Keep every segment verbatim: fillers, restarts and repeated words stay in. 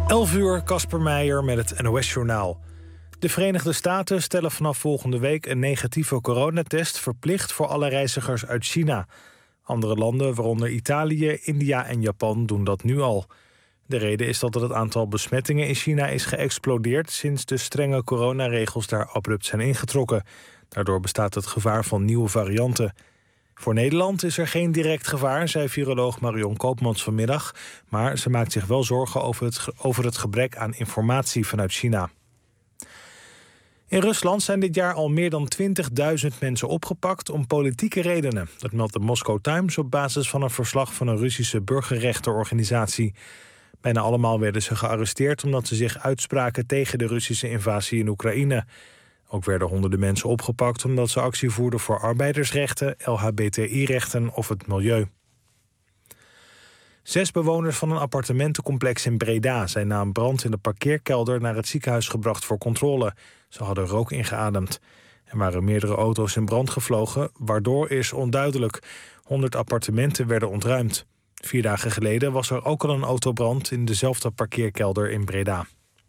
elf uur, Casper Meijer met het N O S-journaal. De Verenigde Staten stellen vanaf volgende week een negatieve coronatest verplicht voor alle reizigers uit China. Andere landen, waaronder Italië, India en Japan, doen dat nu al. De reden is dat het aantal besmettingen in China is geëxplodeerd sinds de strenge coronaregels daar abrupt zijn ingetrokken. Daardoor bestaat het gevaar van nieuwe varianten. Voor Nederland is er geen direct gevaar, zei viroloog Marion Koopmans vanmiddag. Maar ze maakt zich wel zorgen over het, over het gebrek aan informatie vanuit China. In Rusland zijn dit jaar al meer dan twintigduizend mensen opgepakt om politieke redenen. Dat meldt de Moscow Times op basis van een verslag van een Russische burgerrechtenorganisatie. Bijna allemaal werden ze gearresteerd omdat ze zich uitspraken tegen de Russische invasie in Oekraïne. Ook werden honderden mensen opgepakt omdat ze actie voerden voor arbeidersrechten, L H B T I-rechten of het milieu. Zes bewoners van een appartementencomplex in Breda zijn na een brand in de parkeerkelder naar het ziekenhuis gebracht voor controle. Ze hadden rook ingeademd. Er waren meerdere auto's in brand gevlogen, waardoor is onduidelijk. Honderd appartementen werden ontruimd. Vier dagen geleden was er ook al een autobrand in dezelfde parkeerkelder in Breda.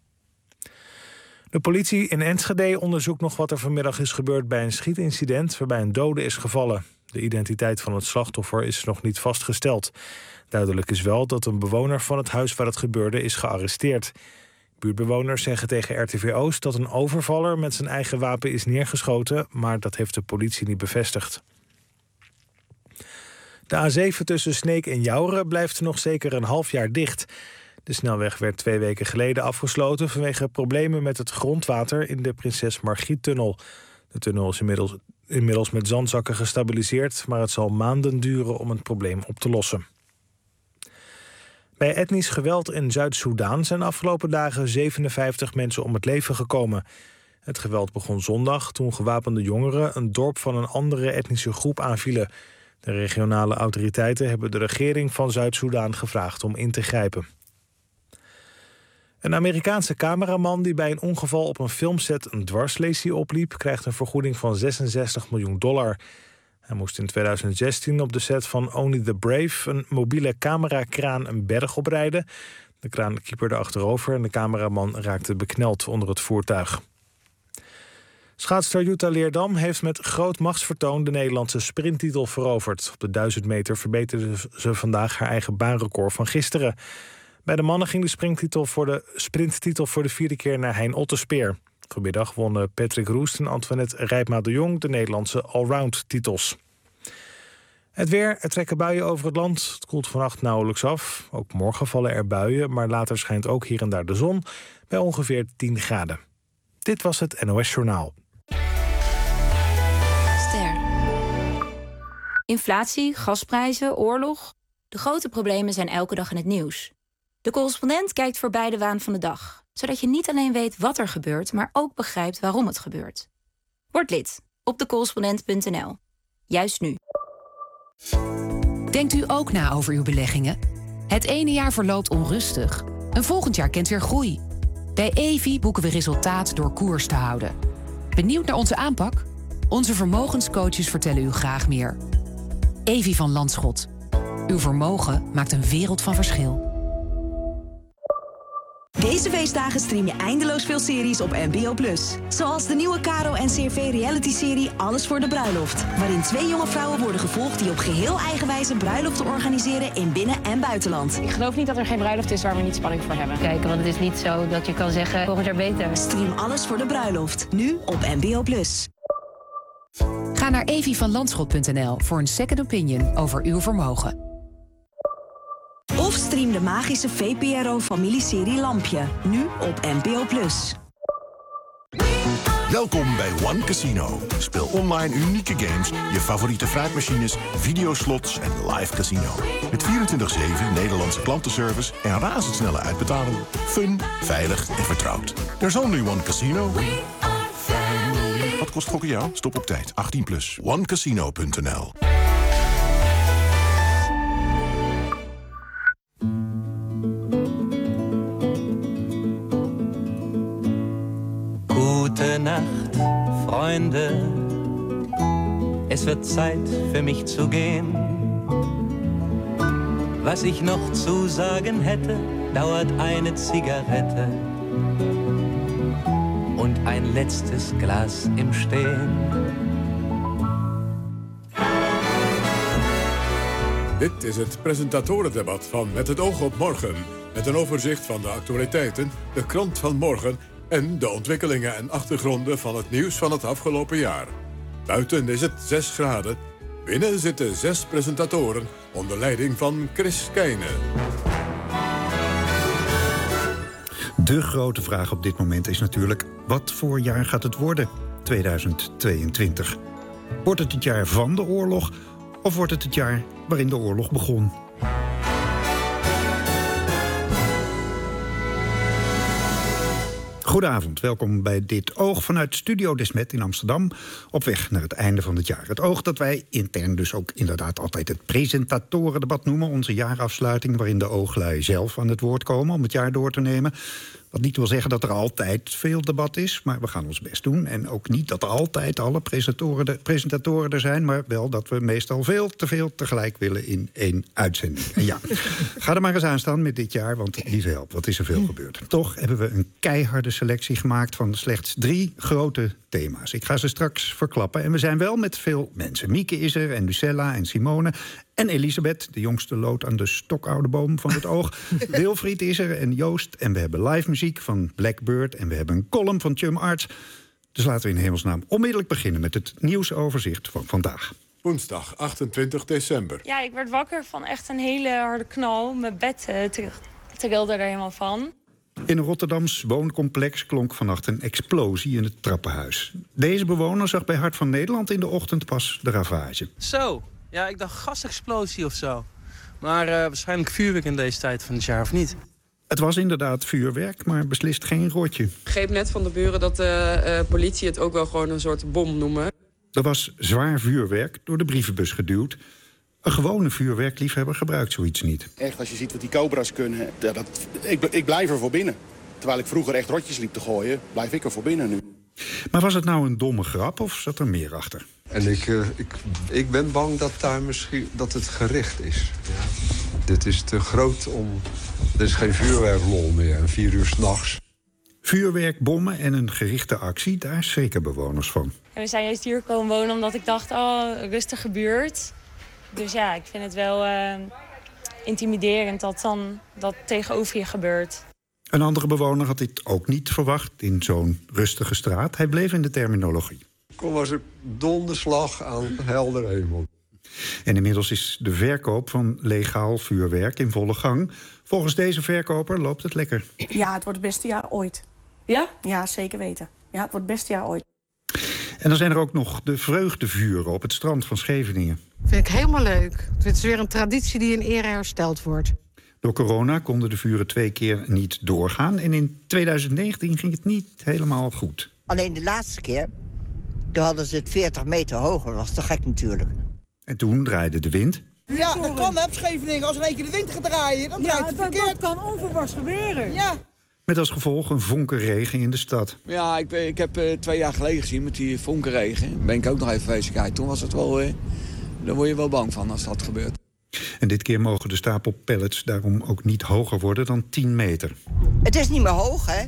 De politie in Enschede onderzoekt nog wat er vanmiddag is gebeurd bij een schietincident waarbij een dode is gevallen. De identiteit van het slachtoffer is nog niet vastgesteld. Duidelijk is wel dat een bewoner van het huis waar het gebeurde is gearresteerd. Buurtbewoners zeggen tegen R T V Oost dat een overvaller met zijn eigen wapen is neergeschoten, maar dat heeft de politie niet bevestigd. De A zeven tussen Sneek en Jouren blijft nog zeker een half jaar dicht. De snelweg werd twee weken geleden afgesloten vanwege problemen met het grondwater in de Prinses Margriet-tunnel. De tunnel is inmiddels, inmiddels met zandzakken gestabiliseerd, maar het zal maanden duren om het probleem op te lossen. Bij etnisch geweld in Zuid-Soedan zijn afgelopen dagen zevenenvijftig mensen om het leven gekomen. Het geweld begon zondag toen gewapende jongeren een dorp van een andere etnische groep aanvielen. De regionale autoriteiten hebben de regering van Zuid-Soedan gevraagd om in te grijpen. Een Amerikaanse cameraman die bij een ongeval op een filmset een dwarslesie opliep, krijgt een vergoeding van zesenzestig miljoen dollar. Hij moest in tweeduizend zestien op de set van Only the Brave een mobiele camerakraan een berg oprijden. De kraan kieperde achterover en de cameraman raakte bekneld onder het voertuig. Schaatster Jutta Leerdam heeft met groot machtsvertoon de Nederlandse sprinttitel veroverd. Op de duizend meter verbeterde ze vandaag haar eigen baanrecord van gisteren. Bij de mannen ging de sprinttitel voor de, sprinttitel voor de vierde keer naar Hein Otterspeer. Vanmiddag wonnen Patrick Roest en Antoinette Rijpma de Jong de Nederlandse allround-titels. Het weer, er trekken buien over het land. Het koelt vannacht nauwelijks af. Ook morgen vallen er buien, maar later schijnt ook hier en daar de zon bij ongeveer tien graden. Dit was het N O S-journaal. Ster. Inflatie, gasprijzen, oorlog. De grote problemen zijn elke dag in het nieuws. De correspondent kijkt voorbij de waan van de dag, zodat je niet alleen weet wat er gebeurt, maar ook begrijpt waarom het gebeurt. Word lid op de correspondent punt n l. Juist nu. Denkt u ook na over uw beleggingen? Het ene jaar verloopt onrustig. Een volgend jaar kent weer groei. Bij Evi boeken we resultaat door koers te houden. Benieuwd naar onze aanpak? Onze vermogenscoaches vertellen u graag meer. Evi van Landschot. Uw vermogen maakt een wereld van verschil. Deze feestdagen stream je eindeloos veel series op N P O plus. Zoals de nieuwe Caro en C R V reality-serie Alles voor de bruiloft. Waarin twee jonge vrouwen worden gevolgd die op geheel eigen wijze bruiloften organiseren in binnen- en buitenland. Ik geloof niet dat er geen bruiloft is waar we niet spanning voor hebben. Kijken, want het is niet zo dat je kan zeggen volgend jaar beter. Stream Alles voor de bruiloft. Nu op N P O plus. Ga naar evi van landschot punt n l voor een second opinion over uw vermogen. Of stream de magische V P R O-familieserie Lampje. Nu op N P O plus. Welkom bij One Casino. Speel online unieke games, je favoriete fruitmachines, videoslots en live casino. Met vierentwintig zeven Nederlandse klantenservice en razendsnelle uitbetaling. Fun, veilig en vertrouwd. There's only one casino. Wat kost gokken jou? Stop op tijd. achttien plus. one casino punt n l. Gute Nacht, Freunde. Es wird Zeit für mich zu gehen. Was ich noch zu sagen hätte, dauert eine Zigarette und ein letztes Glas im Stehen. Dit is het presentatorendebat van Met het oog op morgen. Met een overzicht van de actualiteiten, de krant van morgen en de ontwikkelingen en achtergronden van het nieuws van het afgelopen jaar. Buiten is het zes graden. Binnen zitten zes presentatoren onder leiding van Chris Keijne. De grote vraag op dit moment is natuurlijk: wat voor jaar gaat het worden, tweeduizend tweeëntwintig? Wordt het het jaar van de oorlog of wordt het het jaar waarin de oorlog begon? Goedenavond, welkom bij Dit Oog vanuit Studio Desmet in Amsterdam, op weg naar het einde van het jaar. Het oog dat wij intern dus ook inderdaad altijd het presentatorendebat noemen, onze jaarafsluiting waarin de ooglui zelf aan het woord komen om het jaar door te nemen. Wat niet wil zeggen dat er altijd veel debat is, maar we gaan ons best doen. En ook niet dat er altijd alle presentatoren, de, presentatoren er zijn, maar wel dat we meestal veel te veel tegelijk willen in één uitzending. En ja, ga er maar eens aan staan met dit jaar, want lieve help, wat is er veel gebeurd. Toch hebben we een keiharde selectie gemaakt van slechts drie grote thema's. Ik ga ze straks verklappen. En we zijn wel met veel mensen. Mieke is er, en Lucella en Simone en Elisabeth, de jongste lood aan de stokoude boom van het oog. Wilfried is er en Joost. En we hebben live muziek van Blackbird. En we hebben een column van Chum Arts. Dus laten we in hemelsnaam onmiddellijk beginnen met het nieuwsoverzicht van vandaag. Woensdag achtentwintig december. Ja, ik werd wakker van echt een hele harde knal. Mijn bed uh, trilde er helemaal van. In een Rotterdams wooncomplex klonk vannacht een explosie in het trappenhuis. Deze bewoner zag bij Hart van Nederland in de ochtend pas de ravage. Zo, ja, ik dacht gasexplosie of zo. Maar uh, waarschijnlijk vuurwerk in deze tijd van het jaar, of niet? Het was inderdaad vuurwerk, maar beslist geen rotje. Ik begreep net van de buren dat de uh, politie het ook wel gewoon een soort bom noemen. Er was zwaar vuurwerk door de brievenbus geduwd. Een gewone vuurwerkliefhebber gebruikt zoiets niet. Echt, als je ziet wat die cobra's kunnen, ja, dat, ik, ik blijf er voor binnen. Terwijl ik vroeger echt rotjes liep te gooien, blijf ik er voor binnen nu. Maar was het nou een domme grap of zat er meer achter? En ik, uh, ik, ik ben bang dat, daar misschien, dat het gericht is. Ja. Dit is te groot om... Er is geen vuurwerklol meer, en vier uur 's nachts. Vuurwerk, bommen en een gerichte actie, daar schrikken bewoners van. En we zijn juist hier komen wonen omdat ik dacht, oh, rustige buurt. Dus ja, ik vind het wel uh, intimiderend dat dan dat tegenover je gebeurt. Een andere bewoner had dit ook niet verwacht in zo'n rustige straat. Hij bleef in de terminologie. Kom als een donderslag aan helder hemel. En inmiddels is de verkoop van legaal vuurwerk in volle gang. Volgens deze verkoper loopt het lekker. Ja, het wordt het beste jaar ooit. Ja? Ja, zeker weten. Ja, het wordt het beste jaar ooit. En dan zijn er ook nog de vreugdevuren op het strand van Scheveningen. Vind ik helemaal leuk. Het is weer een traditie die in ere hersteld wordt. Door corona konden de vuren twee keer niet doorgaan. En in tweeduizend negentien ging het niet helemaal goed. Alleen de laatste keer, toen hadden ze het veertig meter hoger. Dat was te gek natuurlijk. En toen draaide de wind. Ja, dat kan op Scheveningen. Als er een keer de wind gaat draaien, dan draait het ja, verkeerd. Dat kan onverwachts gebeuren. Ja. Met als gevolg een vonkenregen in de stad. Ja, ik, ik heb uh, twee jaar geleden gezien met die vonkenregen. Ben ik ook nog even geweest kijken. Toen was het wel... Uh, daar word je wel bang van als dat gebeurt. En dit keer mogen de stapel pallets daarom ook niet hoger worden dan tien meter. Het is niet meer hoog, hè?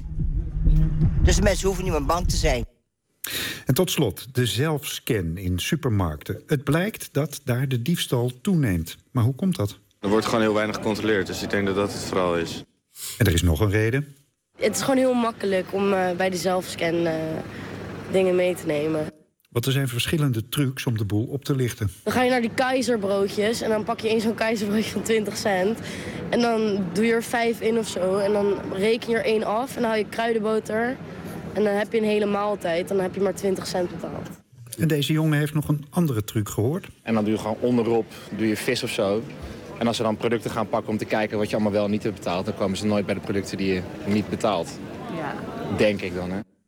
Dus de mensen hoeven niet meer bang te zijn. En tot slot, de zelfscan in supermarkten. Het blijkt dat daar de diefstal toeneemt. Maar hoe komt dat? Er wordt gewoon heel weinig gecontroleerd, dus ik denk dat dat het vooral is. En er is nog een reden. Het is gewoon heel makkelijk om uh, bij de zelfscan uh, dingen mee te nemen. Want er zijn verschillende trucs om de boel op te lichten. Dan ga je naar die keizerbroodjes en dan pak je één zo'n keizerbroodje van twintig cent. En dan doe je er vijf in of zo. En dan reken je er één af en dan haal je kruidenboter. En dan heb je een hele maaltijd en dan heb je maar twintig cent betaald. En deze jongen heeft nog een andere truc gehoord. En dan doe je gewoon onderop doe je vis of zo. En als ze dan producten gaan pakken om te kijken wat je allemaal wel en niet hebt betaald... dan komen ze nooit bij de producten die je niet betaalt. Ja. Denk ik dan, hè.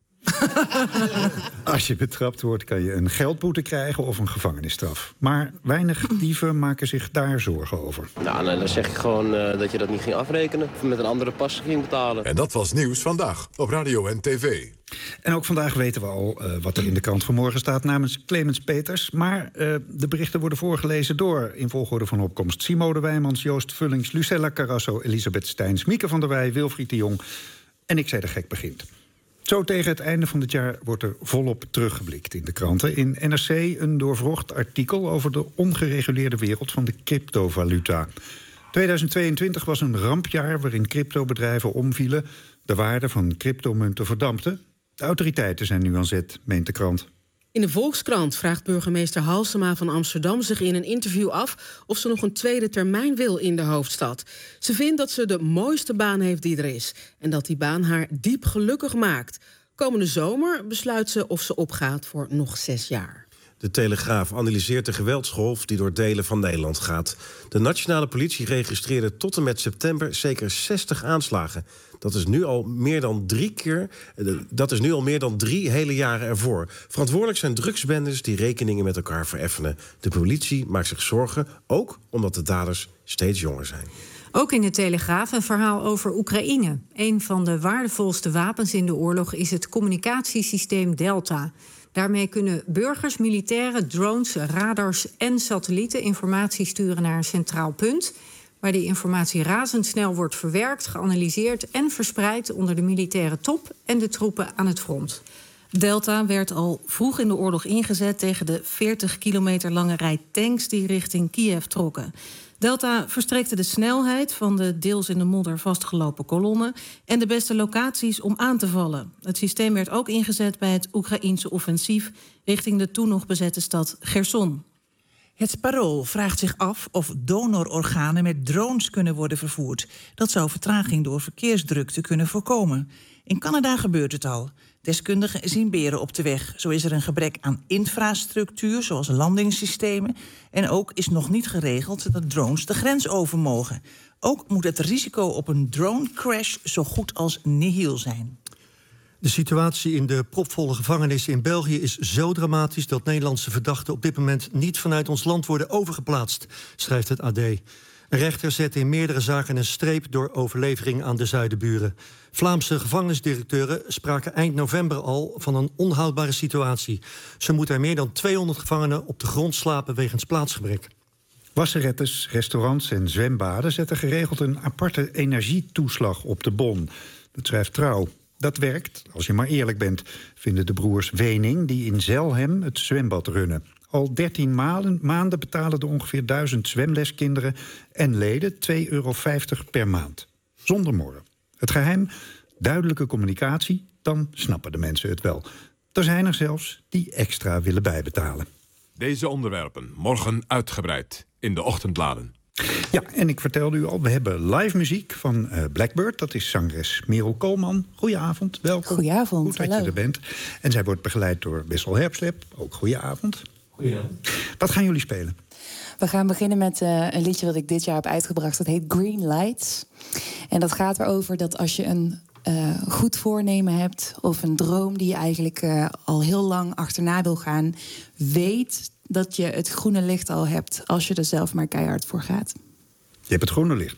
Als je betrapt wordt, kan je een geldboete krijgen of een gevangenisstraf. Maar weinig dieven maken zich daar zorgen over. Nou, nou dan zeg ik gewoon uh, dat je dat niet ging afrekenen. Of met een andere pas ging betalen. En dat was Nieuws Vandaag op radio en tv. En ook vandaag weten we al uh, wat er in de krant van morgen staat namens Clemens Peters. Maar uh, de berichten worden voorgelezen door, in volgorde van opkomst, Simone Wijmans, Joost Vullings, Lucella Carrasso, Elisabeth Steins, Mieke van der Wij, Wilfried de Jong. En ik zei de gek begint. Zo tegen het einde van het jaar wordt er volop teruggeblikt in de kranten. In N R C een doorwrocht artikel over de ongereguleerde wereld van de cryptovaluta. tweeduizend tweeëntwintig was een rampjaar waarin cryptobedrijven omvielen. De waarde van cryptomunten verdampte. De autoriteiten zijn nu aan zet, meent de krant. In de Volkskrant vraagt burgemeester Halsema van Amsterdam zich in een interview af of ze nog een tweede termijn wil in de hoofdstad. Ze vindt dat ze de mooiste baan heeft die er is en dat die baan haar diep gelukkig maakt. Komende zomer besluit ze of ze opgaat voor nog zes jaar. De Telegraaf analyseert de geweldsgolf die door delen van Nederland gaat. De nationale politie registreerde tot en met september zeker zestig aanslagen. Dat is nu al meer dan drie keer. Dat is nu al meer dan drie hele jaren ervoor. Verantwoordelijk zijn drugsbendes die rekeningen met elkaar vereffenen. De politie maakt zich zorgen, ook omdat de daders steeds jonger zijn. Ook in de Telegraaf een verhaal over Oekraïne. Een van de waardevolste wapens in de oorlog is het communicatiesysteem Delta. Daarmee kunnen burgers, militairen, drones, radars en satellieten informatie sturen naar een centraal punt, waar die informatie razendsnel wordt verwerkt, geanalyseerd en verspreid onder de militaire top en de troepen aan het front. Delta werd al vroeg in de oorlog ingezet tegen de veertig kilometer lange rij tanks die richting Kiev trokken. Delta verstrekte de snelheid van de deels in de modder vastgelopen kolommen en de beste locaties om aan te vallen. Het systeem werd ook ingezet bij het Oekraïense offensief richting de toen nog bezette stad Cherson. Het Parool vraagt zich af of donororganen met drones kunnen worden vervoerd. Dat zou vertraging door verkeersdrukte kunnen voorkomen. In Canada gebeurt het al. Deskundigen zien beren op de weg. Zo is er een gebrek aan infrastructuur, zoals landingssystemen. En ook is nog niet geregeld dat drones de grens over mogen. Ook moet het risico op een drone-crash zo goed als nihil zijn. De situatie in de propvolle gevangenissen in België is zo dramatisch dat Nederlandse verdachten op dit moment niet vanuit ons land worden overgeplaatst, schrijft het A D. Een rechter zette in meerdere zaken een streep door overlevering aan de zuidenburen. Vlaamse gevangenisdirecteuren spraken eind november al van een onhoudbare situatie. Zo moeten er meer dan tweehonderd gevangenen op de grond slapen wegens plaatsgebrek. Wasserettes, restaurants en zwembaden zetten geregeld een aparte energietoeslag op de bon. Dat schrijft Trouw. Dat werkt, als je maar eerlijk bent, vinden de broers Wening, die in Zelhem het zwembad runnen. Al dertien maanden betalen de ongeveer duizend zwemleskinderen en leden twee euro vijftig per maand. Zonder morren. Het geheim, duidelijke communicatie, dan snappen de mensen het wel. Er zijn er zelfs die extra willen bijbetalen. Deze onderwerpen morgen uitgebreid in de ochtendbladen. Ja, en ik vertelde u al, we hebben live muziek van uh, Blackbird. Dat is zangeres Merel Koolman. Goedenavond, welkom. Goedenavond, Goed dat hallo. je er bent. En zij wordt begeleid door Wessel Herpslep. Ook goedenavond. Goedenavond. Wat gaan jullie spelen? We gaan beginnen met uh, een liedje dat ik dit jaar heb uitgebracht. Dat heet Green Lights. En dat gaat erover dat als je een uh, goed voornemen hebt, of een droom die je eigenlijk uh, al heel lang achterna wil gaan, weet dat je het groene licht al hebt als je er zelf maar keihard voor gaat. Je hebt het groene licht.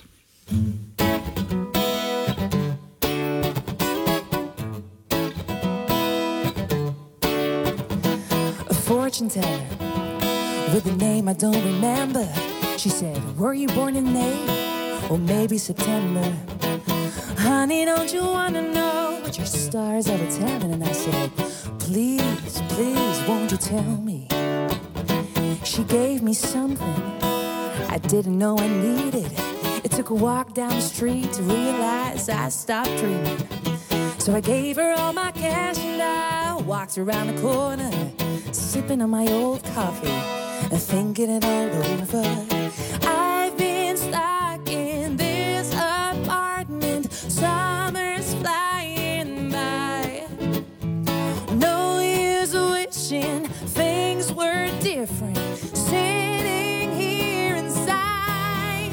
A fortune teller with a name I don't remember. She said, were you born in May or maybe September? Honey, don't you wanna know what your stars ever telling? And I said, please, please, won't you tell me? She gave me something I didn't know I needed. It took a walk down the street to realize I stopped dreaming. So I gave her all my cash and I walked around the corner, sipping on my old coffee and thinking it all over. I've been stuck in this apartment, summer's flying by. No use wishing things were different, sitting here inside.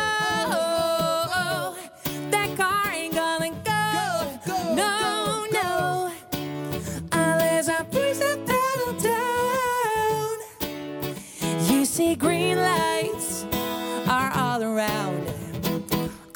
Oh, oh, that car ain't gonna go, no, no.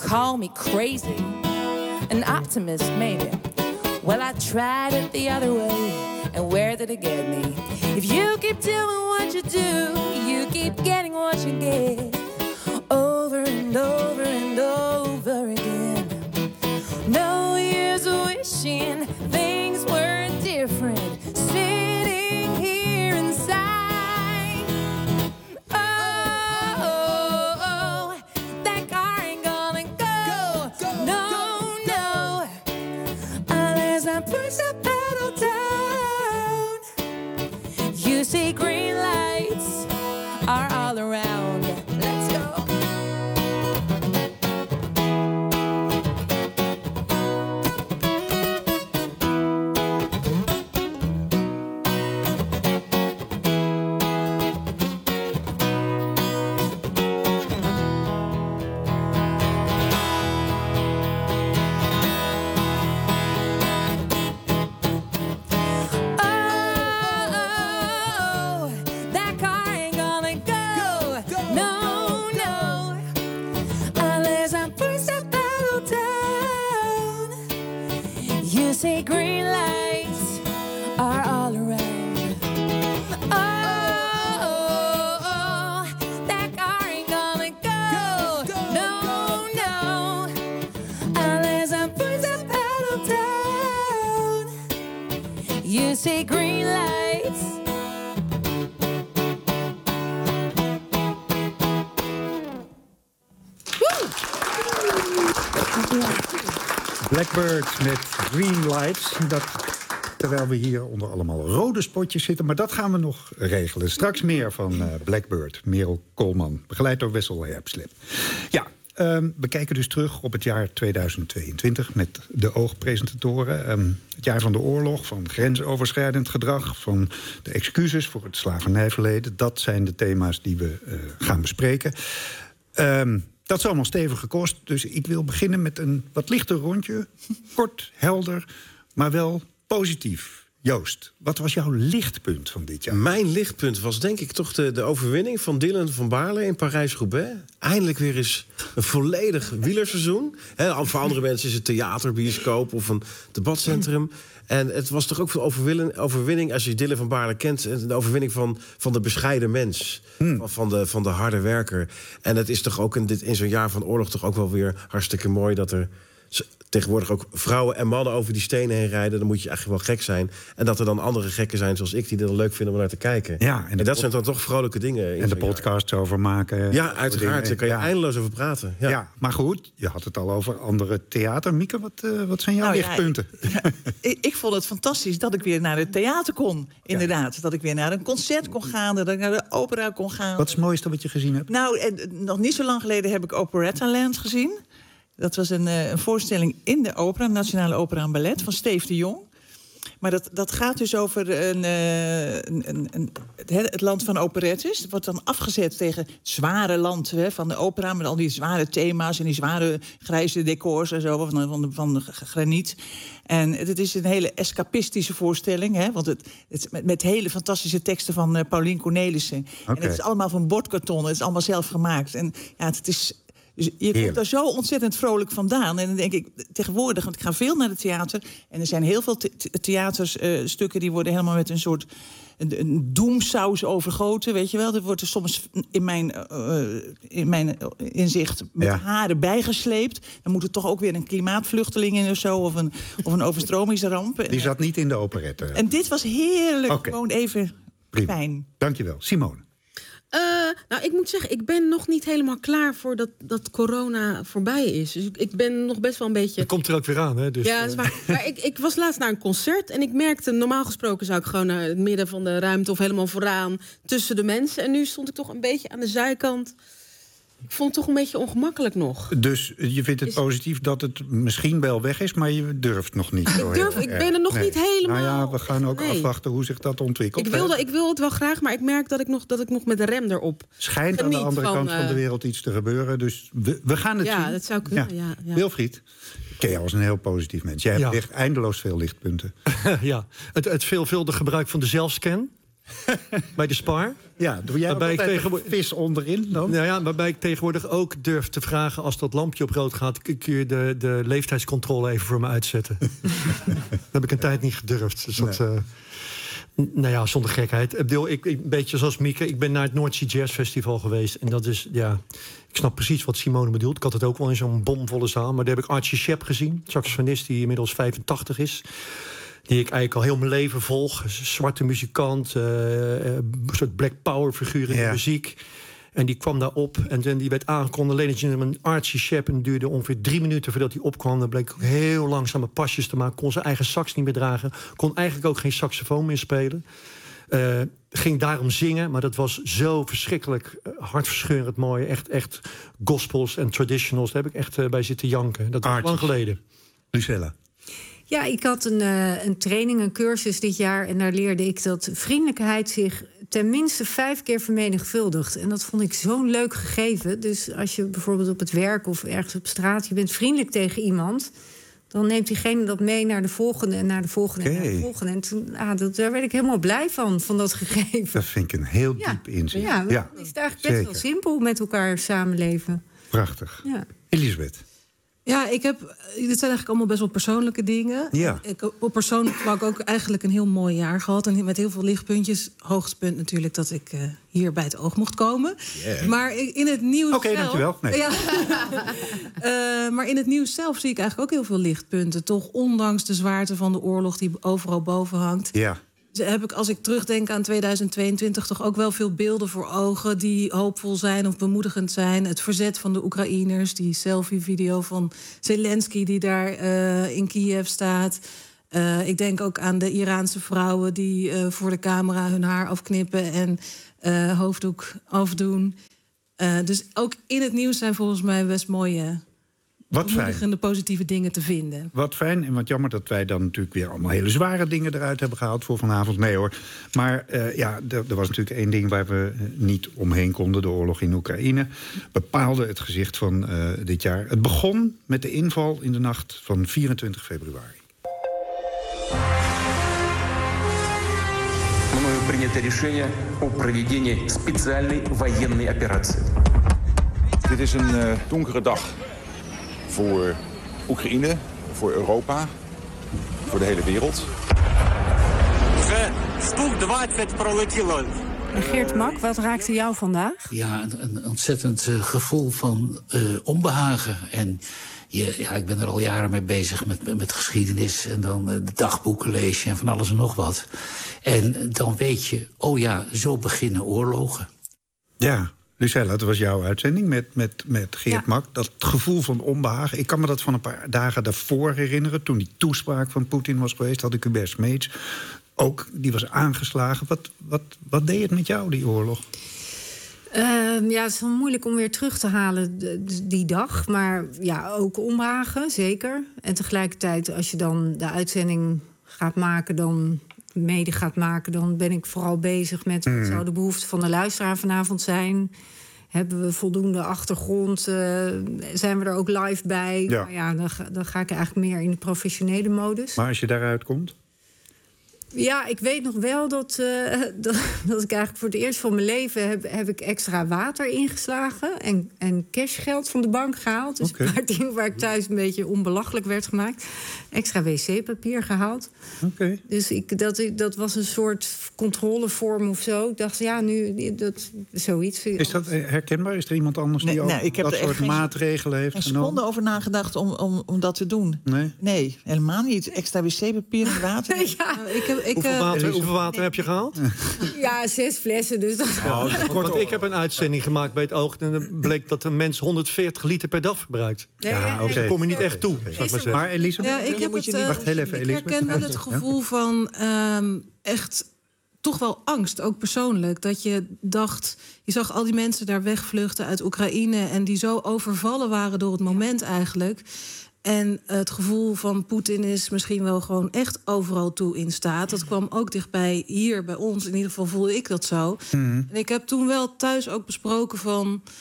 call me crazy, an optimist maybe. Well, I tried it the other way, and where did it get me? If you keep doing what you do, you keep getting what you get, over and over and over again. No use wishing things were different, sitting here inside. Oh, oh, oh, that car ain't gonna go, go, go no, go, no, unless I push the pedal down. You see green lights are all around. Let's go. Say green lights are all around. Oh, oh, oh, that car ain't gonna go, go, go no, no, unless I push the pedal down. You say green lights. Blackbird met Green Lights. Dat, terwijl we hier onder allemaal rode spotjes zitten. Maar dat gaan we nog regelen. Straks meer van uh, Blackbird. Merel Koolman, begeleid door Wessel Herpslip. Ja, um, we kijken dus terug op het jaar tweeduizend tweeëntwintig... met de oogpresentatoren. Um, het jaar van de oorlog, van grensoverschrijdend gedrag... van de excuses voor het slavernijverleden. Dat zijn de thema's die we uh, gaan bespreken. Um, Dat is allemaal stevig gekost, dus ik wil beginnen met een wat lichter rondje. Kort, helder, maar wel positief. Joost, wat was jouw lichtpunt van dit jaar? Mijn lichtpunt was denk ik toch de, de overwinning van Dylan van Baarle in Parijs-Roubaix. Eindelijk weer eens een volledig wielerseizoen. He, voor andere mensen is het theater, bioscoop of een debatcentrum. En het was toch ook veel overwinning, overwinning als je Dylan van Baarle kent. De overwinning van, van de bescheiden mens. Hmm. Van, de, van de harde werker. En het is toch ook in, dit, in zo'n jaar van oorlog toch ook wel weer hartstikke mooi dat er tegenwoordig ook vrouwen en mannen over die stenen heen rijden. Dan moet je eigenlijk wel gek zijn. En dat er dan andere gekken zijn zoals ik die het leuk vinden om naar te kijken. Ja, en, en dat zijn dan toch vrolijke dingen. En de podcasts over maken. Ja, uiteraard. Daar kan je ja. eindeloos over praten. Ja. ja, maar goed, je had het al over andere theater. Mieke, wat, uh, wat zijn jouw nou, lichtpunten? Ja, ja, ik, ik vond het fantastisch dat ik weer naar het theater kon. Inderdaad. Ja. Dat ik weer naar een concert kon gaan. Dat ik naar de opera kon gaan. Wat is het mooiste wat je gezien hebt? Nou, en, nog niet zo lang geleden heb ik Operettaland gezien. Dat was een, een voorstelling in de opera, Nationale Opera en Ballet, van Steef de Jong. Maar dat, dat gaat dus over een, een, een, een, het land van operettes. Het wordt dan afgezet tegen het zware land hè, van de opera... met al die zware thema's en die zware grijze decors en zo, van, van, van de graniet. En het is een hele escapistische voorstelling. Hè, want het, het met, met hele fantastische teksten van uh, Paulien Cornelissen. Okay. En het is allemaal van bordkarton, het is allemaal zelf gemaakt. En ja, het is... Dus je Heerlijk. komt daar zo ontzettend vrolijk vandaan. En dan denk ik tegenwoordig, want ik ga veel naar het theater... en er zijn heel veel the- theaterstukken... Uh, die worden helemaal met een soort een, een doemsaus overgoten, weet je wel. Dat wordt er soms in mijn, uh, in mijn inzicht met ja. haren bijgesleept. Dan moet er toch ook weer een klimaatvluchteling in of zo... of een, of een overstromingsramp. Die zat niet in de operette. En dit was heerlijk, okay. Gewoon even Prima. fijn. Dankjewel. Simone. Uh, nou, ik moet zeggen, ik ben nog niet helemaal klaar voor dat, dat corona voorbij is. Dus ik, ik ben nog best wel een beetje... Dat komt er ook weer aan, hè? Dus, ja, dat is waar. Maar ik, ik was laatst naar een concert en ik merkte... normaal gesproken zou ik gewoon naar het midden van de ruimte... of helemaal vooraan tussen de mensen. En nu stond ik toch een beetje aan de zijkant... Ik vond het toch een beetje ongemakkelijk nog. Dus je vindt het is... positief dat het misschien wel weg is... maar je durft nog niet. Ik, durf, ik ben er nog nee. niet helemaal... Nou ja, we gaan ook nee. afwachten hoe zich dat ontwikkelt. Ik wil, dat, ik wil het wel graag, maar ik merk dat ik nog, dat ik nog met de rem erop schijnt aan de andere van, kant van de wereld iets te gebeuren. Dus we, we gaan het ja, zien. Ja, dat zou kunnen. Ja. Ja, ja. Wilfried, ken je als een heel positief mens. Jij hebt ja. echt eindeloos veel lichtpunten. ja, het, het veelvuldig gebruik van de zelfscan... bij de Spar. Ja, doe jij waarbij altijd ik tegenwoordig vis onderin dan? Nou ja, waarbij ik tegenwoordig ook durf te vragen... als dat lampje op rood gaat, kun je de, de leeftijdscontrole even voor me uitzetten. Dat heb ik een tijd niet gedurfd. Dus dat, Nee. uh, nou ja, zonder gekheid. Ik bedoel, ik, ik, een beetje zoals Mieke, ik ben naar het North Sea Jazz Festival geweest. En dat is, ja... Ik snap precies wat Simone bedoelt. Ik had het ook wel in zo'n bomvolle zaal. Maar daar heb ik Archie Shepp gezien. Saxofonist die inmiddels vijfentachtig is. Die ik eigenlijk al heel mijn leven volg. Zwarte muzikant. Uh, een soort black power figuur in Ja. de muziek. En die kwam daar op. En die werd aangekondigd. Ladies and gentlemen, Archie Shepp. En het duurde ongeveer drie minuten voordat hij opkwam. Dan bleek ook heel langzame pasjes te maken. Kon zijn eigen sax niet meer dragen. Kon eigenlijk ook geen saxofoon meer spelen. Uh, ging daarom zingen, maar dat was zo verschrikkelijk uh, hartverscheurend mooi. Echt, echt gospels en traditionals. Daar heb ik echt uh, bij zitten janken. Dat was Artjes. lang geleden. Lucella. Ja, ik had een, uh, een training, een cursus dit jaar... en daar leerde ik dat vriendelijkheid zich tenminste vijf keer vermenigvuldigt. En dat vond ik zo'n leuk gegeven. Dus als je bijvoorbeeld op het werk of ergens op straat... je bent vriendelijk tegen iemand... dan neemt diegene dat mee naar de volgende en naar de volgende Okay. en naar de volgende. En toen, ah, dat, daar werd ik helemaal blij van, van dat gegeven. Dat vind ik een heel Ja. diep inzicht. Ja, Ja, het is eigenlijk best zeker. wel simpel met elkaar samenleven. Prachtig. Ja. Elisabeth. Ja, ik heb. Dit zijn eigenlijk allemaal best wel persoonlijke dingen. Ja. Ik heb op persoonlijk vlak ook eigenlijk een heel mooi jaar gehad. En met heel veel lichtpuntjes. Hoogtepunt natuurlijk dat ik uh, hier bij het oog mocht komen. Yeah. Maar in het nieuws Oké, zelf... dankjewel. Nee. Ja. uh, maar in het nieuws zelf zie ik eigenlijk ook heel veel lichtpunten. Toch ondanks de zwaarte van de oorlog die overal boven hangt. Ja. Heb ik, als ik terugdenk aan tweeduizend tweeëntwintig... toch ook wel veel beelden voor ogen die hoopvol zijn of bemoedigend zijn. Het verzet van de Oekraïners, die selfie-video van Zelensky... die daar uh, in Kiev staat. Uh, ik denk ook aan de Iraanse vrouwen die uh, voor de camera hun haar afknippen... en uh, hoofddoek afdoen. Uh, dus ook in het nieuws zijn volgens mij best mooie... Wat fijn. bemoedigende positieve dingen te vinden. Wat fijn en wat jammer dat wij dan natuurlijk weer allemaal hele zware dingen eruit hebben gehaald voor vanavond. Nee hoor. Maar uh, ja, er, er was natuurlijk één ding waar we niet omheen konden. De oorlog in Oekraïne bepaalde het gezicht van uh, dit jaar. Het begon met de inval in de nacht van vierentwintig februari. Мною принято решение о проведении специальной военной операции. Dit is een uh, donkere dag voor Oekraïne, voor Europa, voor de hele wereld. Geert Mak, wat raakte jou vandaag? Ja, een, een ontzettend uh, gevoel van uh, onbehagen. En je, ja, ik ben er al jaren mee bezig met, met geschiedenis. En dan uh, de dagboeken lees je en van alles en nog wat. En dan weet je, oh ja, zo beginnen oorlogen. Ja. Lucella, dat was jouw uitzending met, met, met Geert Ja. Mak. Dat gevoel van onbehagen. Ik kan me dat van een paar dagen daarvoor herinneren. Toen die toespraak van Poetin was geweest, had ik Hubert Smeets. Ook, die was aangeslagen. Wat, wat, wat deed het met jou, die oorlog? Uh, ja, het is wel moeilijk om weer terug te halen de, de, die dag. Maar ja, ook onbehagen, zeker. En tegelijkertijd, als je dan de uitzending gaat maken... dan mede gaat maken, dan ben ik vooral bezig met... wat zou de behoefte van de luisteraar vanavond zijn? Hebben we voldoende achtergrond? Uh, zijn we er ook live bij? Ja. Nou ja, dan, ga, dan ga ik eigenlijk meer in de professionele modus. Maar als je daaruit komt? Ja, ik weet nog wel dat, uh, dat, dat ik eigenlijk voor het eerst van mijn leven... heb, heb ik extra water ingeslagen en, en cashgeld van de bank gehaald. Dus Okay. een paar dingen waar ik thuis een beetje onbelachelijk werd gemaakt. Extra wc-papier gehaald. Okay. Dus ik, dat, dat was een soort controlevorm of zo. Ik dacht, ja, nu, dat, zoiets. Is dat herkenbaar? Is er iemand anders Nee, die ook nee, ik heb dat er echt soort geen- maatregelen heeft Een genomen? seconde over nagedacht om, om, om dat te doen. Nee? Nee, helemaal niet. Extra wc-papier en water. Ja, ik heb, ik, Hoeveel uh, water, hoeveel water heb je gehaald? ja, zes flessen. Dus dat... Oh, want ik heb een uitzending gemaakt bij het Oog... en dan bleek dat een mens honderdveertig liter per dag verbruikt. Nee, Ja, nee, oké. nee. Daar kom je niet echt toe, zou ik maar zeggen. Maar Elisabeth? Ja, ik heb het, uh, Wacht heel even, ik Elisabeth. herken wel het Ja. gevoel van um, echt toch wel angst, ook persoonlijk. Dat je dacht, je zag al die mensen daar wegvluchten uit Oekraïne... en die zo overvallen waren door het moment eigenlijk. En het gevoel van Poetin is misschien wel gewoon echt overal toe in staat. Dat kwam ook dichtbij hier bij ons. In ieder geval voelde ik dat zo. Mm. En ik heb toen wel thuis ook besproken van...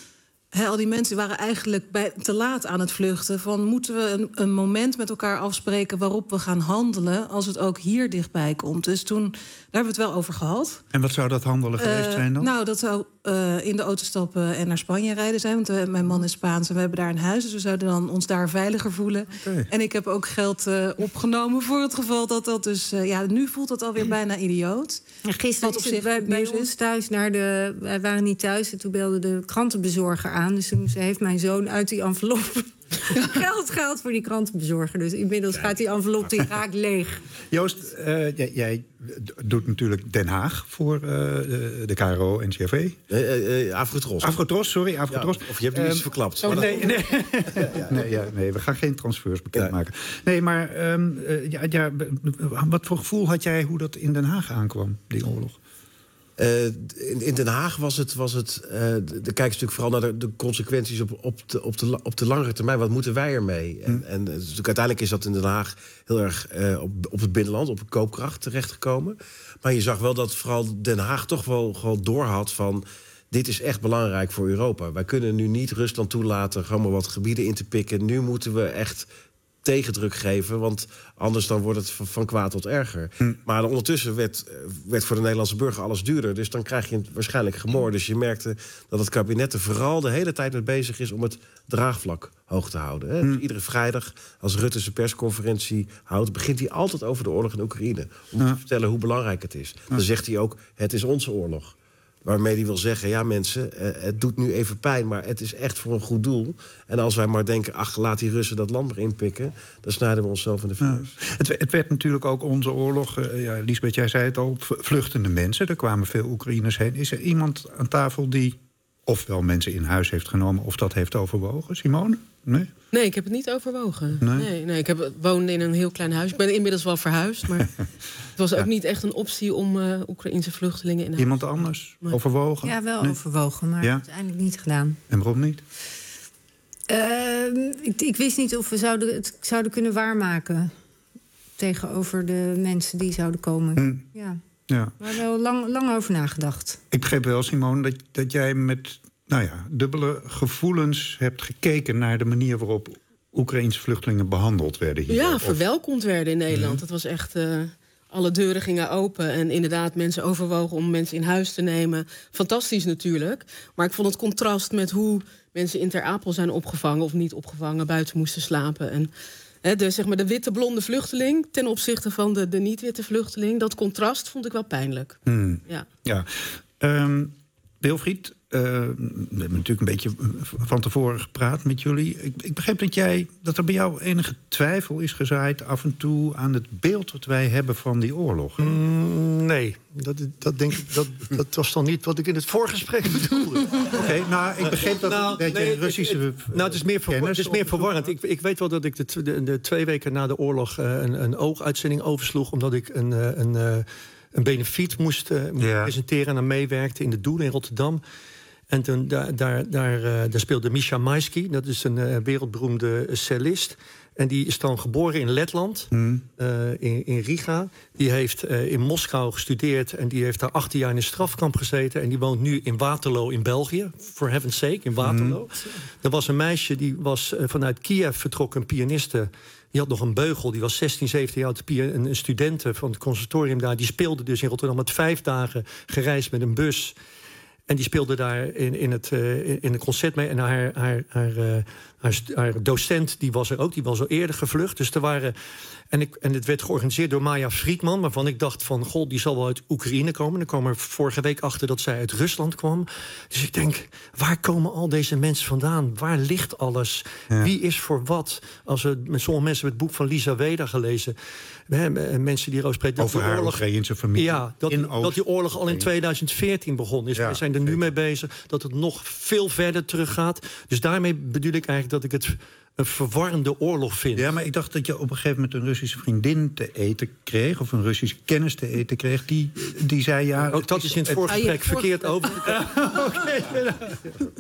He, al die mensen waren eigenlijk bij, te laat aan het vluchten. Van moeten we een, een moment met elkaar afspreken waarop we gaan handelen als het ook hier dichtbij komt. Dus toen, daar hebben we het wel over gehad. En wat zou dat handelen geweest uh, zijn dan? Nou, dat zou uh, in de auto stappen en naar Spanje rijden zijn. Want uh, mijn man is Spaans en we hebben daar een huis. Dus we zouden dan ons daar veiliger voelen. Okay. En ik heb ook geld uh, opgenomen voor het geval dat dat dus... Uh, ja, nu voelt dat alweer bijna idioot. Ja, gisteren op zich bij, bij ons thuis naar de... Wij waren niet thuis en toen belde de krantenbezorger aan. Dus toen heeft mijn zoon uit die envelop geld gehaald voor die krantenbezorger. Dus inmiddels gaat die envelop die raakt leeg. Joost, uh, jij, jij doet natuurlijk Den Haag voor uh, de, de K R O en N C R V. Uh, uh, Afrotros. Afrotros, sorry. Afrotros. Ja, of je hebt nu um, iets verklapt. Oh, nee, nee. nee, ja, nee, we gaan geen transfers bekendmaken. Nee. nee, maar um, uh, ja, ja, wat voor gevoel had jij hoe dat in Den Haag aankwam, die oorlog? Uh, in, in Den Haag was het... Was het uh, de, de kijk natuurlijk vooral naar de, de consequenties op, op, de, op, de, op de langere termijn. Wat moeten wij ermee? En, en dus uiteindelijk is dat in Den Haag heel erg uh, op, op het binnenland, op de koopkracht terechtgekomen. Maar je zag wel dat vooral Den Haag toch wel gewoon doorhad van... dit is echt belangrijk voor Europa. Wij kunnen nu niet Rusland toelaten gewoon maar wat gebieden in te pikken. Nu moeten we echt tegendruk geven, want anders dan wordt het van, van kwaad tot erger. Hm. Maar ondertussen werd, werd voor de Nederlandse burger alles duurder. Dus dan krijg je het waarschijnlijk gemor. Dus je merkte dat het kabinet er vooral de hele tijd mee bezig is om het draagvlak hoog te houden. Hè. Hm. Dus iedere vrijdag, als Rutte zijn persconferentie houdt, begint hij altijd over de oorlog in Oekraïne. Om ja. te vertellen hoe belangrijk het is. Ja. Dan zegt hij ook, het is onze oorlog. Waarmee hij wil zeggen, ja mensen, uh, het doet nu even pijn... maar het is echt voor een goed doel. En als wij maar denken, ach, laat die Russen dat land maar inpikken... dan snijden we onszelf in de vingers. Ja. Het, het werd natuurlijk ook onze oorlog... Uh, ja, Liesbeth, jij zei het al, vluchtende mensen. Er kwamen veel Oekraïners heen. Is er iemand aan tafel die ofwel mensen in huis heeft genomen... of dat heeft overwogen? Simone? Nee? Nee, ik heb het niet overwogen. Nee? Nee, nee, ik heb, woonde in een heel klein huis. Ik ben inmiddels wel verhuisd, maar het was ook ja. niet echt een optie om uh, Oekraïnse vluchtelingen in huis. Iemand anders? Maar... Overwogen? Ja, wel nee? overwogen, maar ja? uiteindelijk niet gedaan. En waarom niet? Uh, ik, ik wist niet of we zouden, het zouden kunnen waarmaken tegenover de mensen die zouden komen. Hm. Ja. Ja. We hebben er lang, lang over nagedacht. Ik begreep wel, Simone, dat, dat jij met nou ja, dubbele gevoelens hebt gekeken naar de manier waarop Oekraïense vluchtelingen behandeld werden hier. Ja, of... verwelkomd werden in Nederland. Mm. Dat was echt, uh, alle deuren gingen open en inderdaad mensen overwogen om mensen in huis te nemen. Fantastisch natuurlijk, maar ik vond het contrast met hoe mensen in Ter Apel zijn opgevangen of niet opgevangen, buiten moesten slapen. En he, de, zeg maar, de witte blonde vluchteling ten opzichte van de, de niet-witte vluchteling, dat contrast vond ik wel pijnlijk. Mm. Ja. Ja. Um, Wilfried, Uh, we hebben natuurlijk een beetje van tevoren gepraat met jullie. Ik, ik begreep dat, jij, dat er bij jou enige twijfel is gezaaid af en toe aan het beeld wat wij hebben van die oorlog. Mm, nee, dat, dat, denk ik, dat, dat was dan niet wat ik in het voorgesprek bedoelde. Oké, okay, nou, ik begreep dat, nou, dat nee, je Russische het, het, Nou, het is meer, verwar, het is meer verwarrend. Ik, ik weet wel dat ik de, de, de twee weken na de oorlog uh, een, een ooguitzending oversloeg, omdat ik een... een, een een benefiet moest uh, ja. presenteren en aan meewerkte in de Doelen in Rotterdam. En toen, daar, daar, daar, uh, daar speelde Misha Maisky, dat is een uh, wereldberoemde cellist. En die is dan geboren in Letland, mm. uh, in, in Riga. Die heeft uh, in Moskou gestudeerd en die heeft daar achttien jaar in een strafkamp gezeten. En die woont nu in Waterloo in België, for heaven's sake, in Waterloo. Mm. Er was een meisje, die was uh, vanuit Kiev vertrokken, een pianiste. Die had nog een beugel, die was zestien, zeventien jaar oud, een student van het conservatorium daar. Die speelde dus in Rotterdam met vijf dagen gereisd met een bus. En die speelde daar in, in, het, uh, in het concert mee. En haar, haar, haar, uh, haar, haar docent die was er ook, die was al eerder gevlucht. Dus er waren... En, ik, en het werd georganiseerd door Maya Friedman, waarvan ik dacht van, goh, die zal wel uit Oekraïne komen. Dan kwam er vorige week achter dat zij uit Rusland kwam. Dus ik denk, waar komen al deze mensen vandaan? Waar ligt alles? Ja. Wie is voor wat? Als we met sommige mensen het boek van Lisa Weda gelezen, hè, mensen die erover spreken over haar Oekraïnse familie. Ja, dat, dat die oorlog al in tweeduizend veertien begon is. Ja, we zijn er nu mee bezig dat het nog veel verder teruggaat. Dus daarmee bedoel ik eigenlijk dat ik het een verwarrende oorlog vind. Ja, maar ik dacht dat je op een gegeven moment een Russische vriendin te eten kreeg, of een Russische kennis te eten kreeg, die, die zei ja... Ook dat is in het voorgesprek verkeerd over. Oké.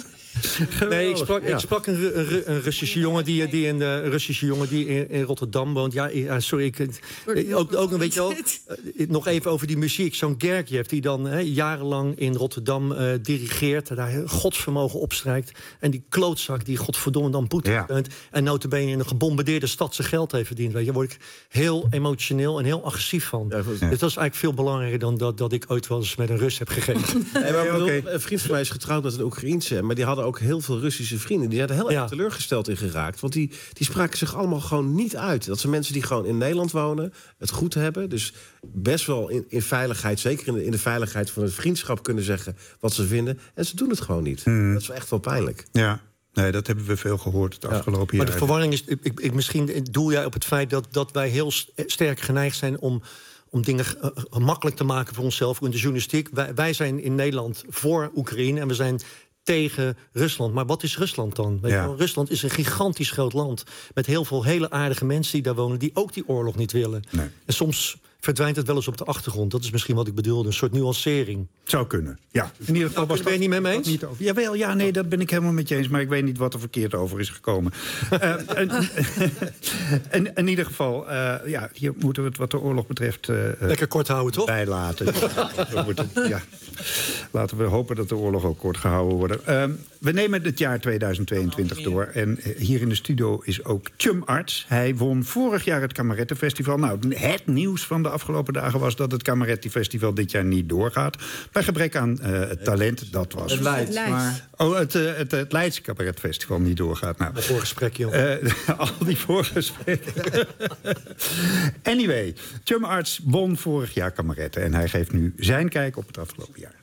Nee, ik sprak, Ja. ik sprak een, Ru- een, Ru- een Russische jongen die, die, in, uh, een Russische jongen die in, in Rotterdam woont. Ja, ja sorry. Ik, eh, ook, ook een beetje uh, nog even over die muziek. Zo'n Gergiev die dan hè, jarenlang in Rotterdam uh, dirigeert. Daar godsvermogen opstrijkt. En die klootzak die godverdomme dan Poetin Ja. steunt. En notabene in een gebombardeerde stad zijn geld heeft verdiend. Weet je, daar word ik heel emotioneel en heel agressief van. Ja, Dus dat is eigenlijk veel belangrijker dan dat, dat ik ooit wel eens met een Rus heb gegeten. Nee, maar ik bedoel, Oké. een vriend van mij is getrouwd met een Oekraïense, maar die hadden ook heel veel Russische vrienden. Die zijn er heel erg teleurgesteld in geraakt. Want die, die spraken zich allemaal gewoon niet uit. Dat zijn mensen die gewoon in Nederland wonen, het goed hebben. Dus best wel in, in veiligheid, zeker in de, in de veiligheid van het vriendschap, kunnen zeggen wat ze vinden. En ze doen het gewoon niet. Hmm. Dat is wel echt wel pijnlijk. Ja. Nee, dat hebben we veel gehoord de afgelopen Maar jaren. de verwarring is, ik, ik, misschien doel jij op het feit dat, dat wij heel st- sterk geneigd zijn om, om dingen uh, makkelijk te maken voor onszelf in de journalistiek. Wij, wij zijn in Nederland voor Oekraïne en we zijn tegen Rusland. Maar wat is Rusland dan? Weet Ja. je wel? Rusland is een gigantisch groot land met heel veel hele aardige mensen die daar wonen, die ook die oorlog niet willen. Nee. En soms verdwijnt het wel eens op de achtergrond. Dat is misschien wat ik bedoelde, een soort nuancering. Zou kunnen, ja. In ieder geval was ben je niet met me eens? Niet over. Jawel, ja, nee, dat ben ik helemaal met je eens. Maar ik weet niet wat er verkeerd over is gekomen. uh, en, en, in ieder geval, uh, ja, hier moeten we het wat de oorlog betreft uh, Lekker kort houden, toch? Bijlaten. we moeten, ja. Laten we hopen dat de oorlog ook kort gehouden wordt. Uh, we nemen het jaar tweeduizend tweeëntwintig door. En hier in de studio is ook Tjum Arts. Hij won vorig jaar het Kamerettenfestival. Nou, het nieuws van de afgelopen dagen was dat het Kamerettenfestival dit jaar niet doorgaat. Bij gebrek aan uh, talent, dat was... Het Leids, maar... Oh, het, uh, het, het Leidse Cabaretfestival niet doorgaat. Nou, een voorgesprek, jongen. Uh, al die voorgesprekken. Anyway, Tjum Arts won vorig jaar Kameretten. En hij geeft nu zijn kijk op het afgelopen jaar.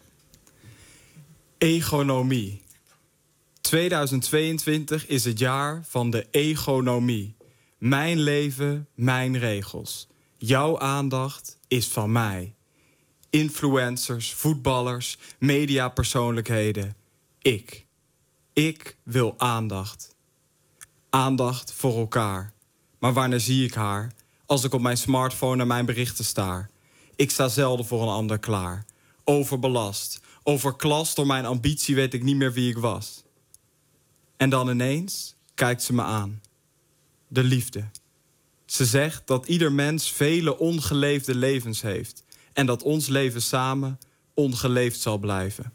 Egonomie. tweeduizend tweeëntwintig is het jaar van de egonomie. Mijn leven, mijn regels. Jouw aandacht is van mij. Influencers, voetballers, mediapersoonlijkheden. Ik. Ik wil aandacht. Aandacht voor elkaar. Maar wanneer zie ik haar? Als ik op mijn smartphone naar mijn berichten staar. Ik sta zelden voor een ander klaar. Overbelast. Overklast door mijn ambitie weet ik niet meer wie ik was. En dan ineens kijkt ze me aan. De liefde. Ze zegt dat ieder mens vele ongeleefde levens heeft. En dat ons leven samen ongeleefd zal blijven.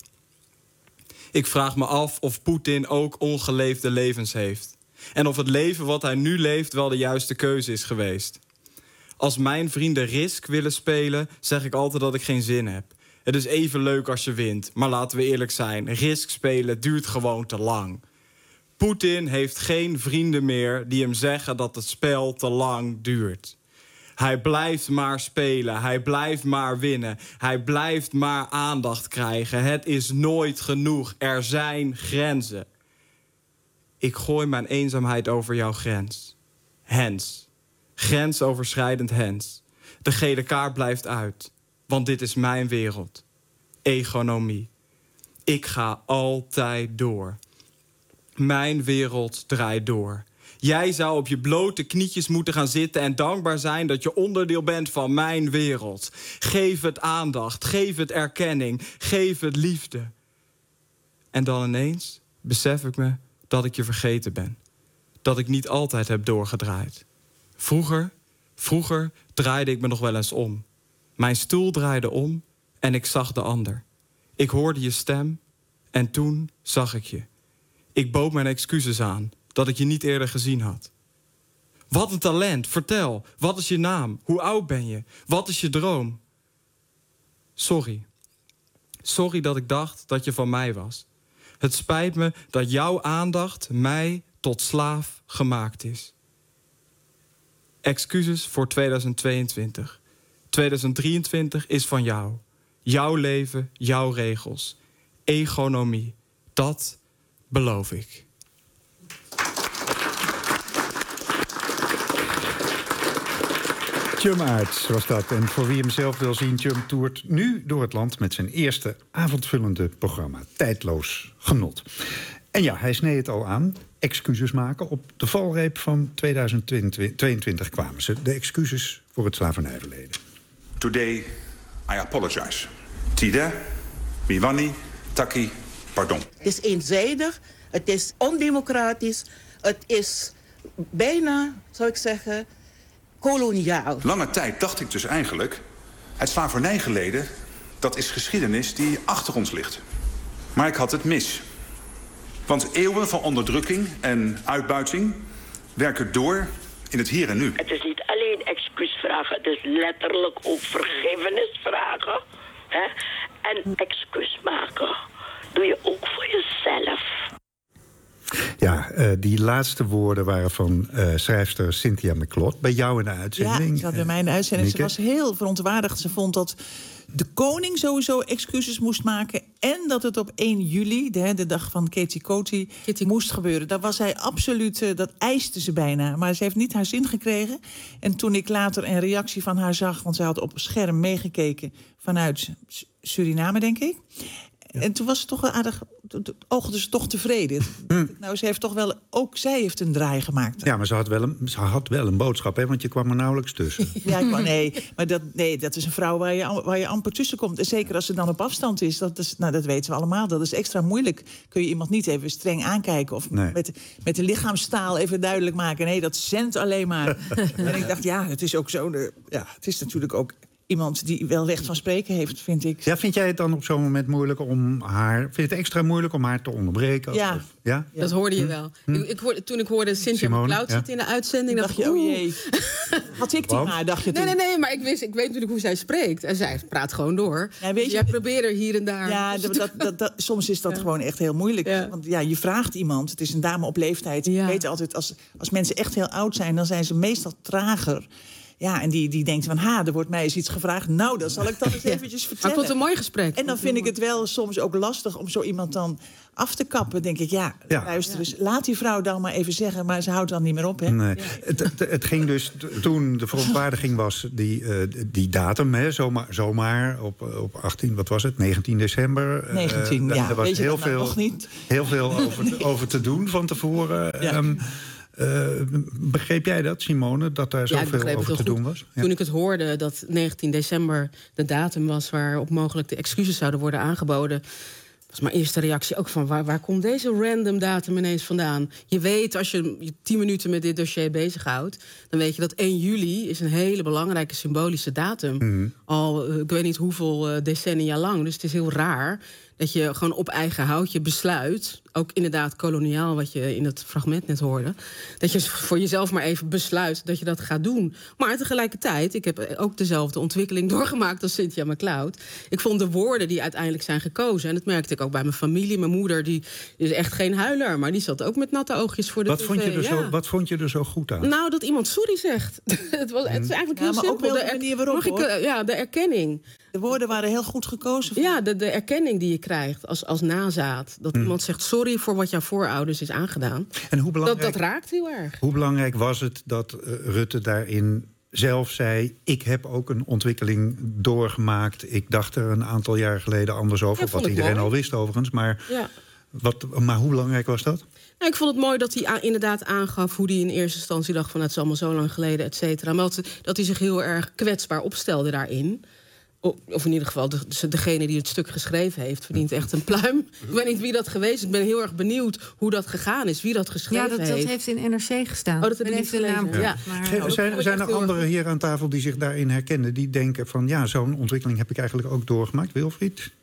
Ik vraag me af of Poetin ook ongeleefde levens heeft. En of het leven wat hij nu leeft wel de juiste keuze is geweest. Als mijn vrienden Risk willen spelen, zeg ik altijd dat ik geen zin heb. Het is even leuk als je wint, maar laten we eerlijk zijn. Risk spelen duurt gewoon te lang. Poetin heeft geen vrienden meer die hem zeggen dat het spel te lang duurt. Hij blijft maar spelen, hij blijft maar winnen. Hij blijft maar aandacht krijgen. Het is nooit genoeg, er zijn grenzen. Ik gooi mijn eenzaamheid over jouw grens. Hens. Grensoverschrijdend hens. De gele kaart blijft uit, want dit is mijn wereld. Egonomie. Ik ga altijd door. Mijn wereld draait door. Jij zou op je blote knietjes moeten gaan zitten en dankbaar zijn dat je onderdeel bent van mijn wereld. Geef het aandacht, geef het erkenning, geef het liefde. En dan ineens besef ik me dat ik je vergeten ben. Dat ik niet altijd heb doorgedraaid. Vroeger, vroeger draaide ik me nog wel eens om. Mijn stoel draaide om en ik zag de ander. Ik hoorde je stem en toen zag ik je. Ik bood mijn excuses aan dat ik je niet eerder gezien had. Wat een talent, vertel. Wat is je naam? Hoe oud ben je? Wat is je droom? Sorry. Sorry dat ik dacht dat je van mij was. Het spijt me dat jouw aandacht mij tot slaaf gemaakt is. Excuses voor tweeduizend tweeëntwintig. tweeduizend drieëntwintig is van jou. Jouw leven, jouw regels. Egonomie. Dat beloof ik. Tjum Arts was dat. En voor wie hem zelf wil zien, Tjum toert nu door het land met zijn eerste avondvullende programma. Tijdloos genot. En ja, hij sneed het al aan. Excuses maken. Op de valreep van tweeduizend tweeëntwintig kwamen ze. De excuses voor het slavernijverleden. Today, I apologize. Tida, Miwani, Taki, pardon. Het is eenzijdig Het is ondemocratisch. Het is bijna, zou ik zeggen, koloniaal. Lange tijd dacht ik dus eigenlijk, het slavernijgeleden, dat is geschiedenis die achter ons ligt. Maar ik had het mis. Want eeuwen van onderdrukking en uitbuiting werken door in het hier en nu. Het is niet alleen excuus vragen, het is letterlijk ook vergiffenis vragen. Hè? En excuus maken doe je ook voor jezelf. Ja, uh, die laatste woorden waren van uh, schrijfster Cynthia McLeod. Bij jou in de uitzending. Ja, ze had bij mij in de uitzending. Mieke. Ze was heel verontwaardigd. Ze vond dat de koning sowieso excuses moest maken. En dat het op één juli, de, de dag van Katie Coty, moest gebeuren. Daar was zij absoluut, uh, dat eiste ze bijna. Maar ze heeft niet haar zin gekregen. En toen ik later een reactie van haar zag, want zij had op een scherm meegekeken vanuit Suriname, denk ik. Ja. En toen was ze toch wel aardig, oogde ze toch tevreden. Hm. Nou, ze heeft toch wel, ook zij heeft een draai gemaakt. Ja, maar ze had wel een, ze had wel een boodschap, hè, want je kwam er nauwelijks tussen. Ja, ik kwam, nee, maar dat, nee, dat is een vrouw waar je, waar je amper tussen komt. En zeker als ze dan op afstand is, dat, is, nou, dat weten we allemaal. Dat is extra moeilijk. Kun je iemand niet even streng aankijken of nee. met, met de lichaamstaal even duidelijk maken. Nee, dat zendt alleen maar. En ik dacht, ja, het is ook zo. De, ja, het is natuurlijk ook iemand die wel recht van spreken heeft, vind ik. Ja, vind jij het dan op zo'n moment moeilijk om haar... Vind je het extra moeilijk om haar te onderbreken? Ja. Of, ja? ja? Dat hoorde je wel. Hm? Ik, ik hoorde, toen ik hoorde Cynthia McLeod ja. zitten in de uitzending, dacht ik, oh jee. Had ik die maar, dacht je toen? Nee, nee, nee, maar ik, wist, ik weet natuurlijk hoe zij spreekt. En zij praat gewoon door. Ja, weet je, jij probeert er hier en daar. Ja, dat, dat, dat, dat, soms is dat ja. gewoon echt heel moeilijk. Ja. Want ja, je vraagt iemand, het is een dame op leeftijd. Ja. Je weet altijd, als, als mensen echt heel oud zijn, dan zijn ze meestal trager. Ja, en die, die denkt van, ha, er wordt mij eens iets gevraagd. Nou, dat zal ik dan eens eventjes vertellen. Maar ik vond het een mooi gesprek. En dan vind ik het wel soms ook lastig om zo iemand dan af te kappen. Denk ik, ja, ja. luister eens, ja. laat die vrouw dan maar even zeggen. Maar ze houdt dan niet meer op, hè? Nee. Ja. Het, het, het ging dus, toen de verontwaardiging was, die, uh, die datum, hè, zomaar, zomaar op, op achttien, wat was het, negentien december. negentien, uh, ja. Er was Weet je heel dat veel, nou nog niet? Heel veel over, over te doen van tevoren. Ja. Um, Uh, begreep jij dat, Simone, dat daar zoveel ja, over te doen was? Ja. Toen ik het hoorde dat negentien december de datum was waarop mogelijk de excuses zouden worden aangeboden, was mijn eerste reactie ook van, waar, waar komt deze random datum ineens vandaan? Je weet, als je je tien minuten met dit dossier bezighoudt, dan weet je dat één juli is een hele belangrijke symbolische datum. Mm. Al, uh, ik weet niet hoeveel uh, decennia lang, dus het is heel raar dat je gewoon op eigen houtje besluit, ook inderdaad koloniaal, wat je in het fragment net hoorde, dat je voor jezelf maar even besluit dat je dat gaat doen. Maar tegelijkertijd, ik heb ook dezelfde ontwikkeling doorgemaakt als Cynthia McLeod. Ik vond de woorden die uiteindelijk zijn gekozen, en dat merkte ik ook bij mijn familie. Mijn moeder, die is echt geen huiler, maar die zat ook met natte oogjes voor de wat tv. Vond je er ja. zo, wat vond je er zo goed aan? Nou, dat iemand sorry zegt. het, was, het is eigenlijk ja, heel maar simpel. Ook wel de manier waarop, ik, uh, ja, de erkenning. De woorden waren heel goed gekozen. Voor... Ja, de, de erkenning die je krijgt als, als nazaat. Dat hmm. iemand zegt sorry voor wat jouw voorouders is aangedaan. En hoe belangrijk, dat, dat raakt heel erg. Hoe belangrijk was het dat uh, Rutte daarin zelf zei, ik heb ook een ontwikkeling doorgemaakt. Ik dacht er een aantal jaar geleden anders over. Ja, wat iedereen mooi. al wist overigens. Maar, ja. wat, maar hoe belangrijk was dat? Nou, ik vond het mooi dat hij a- inderdaad aangaf hoe hij in eerste instantie dacht van, het is allemaal zo lang geleden, et cetera. Maar dat, dat hij zich heel erg kwetsbaar opstelde daarin. Of in ieder geval, de, degene die het stuk geschreven heeft, verdient echt een pluim. Ik weet niet wie dat geweest is. Ik ben heel erg benieuwd hoe dat gegaan is, wie dat geschreven heeft. Ja, dat, heeft. dat heeft in N R C gestaan. Oh, dat heb ik heeft de naam. Ja. Ja. Maar, ja. Zijn, zijn er anderen hier aan tafel die zich daarin herkennen? Die denken van, ja, zo'n ontwikkeling heb ik eigenlijk ook doorgemaakt. Wilfried?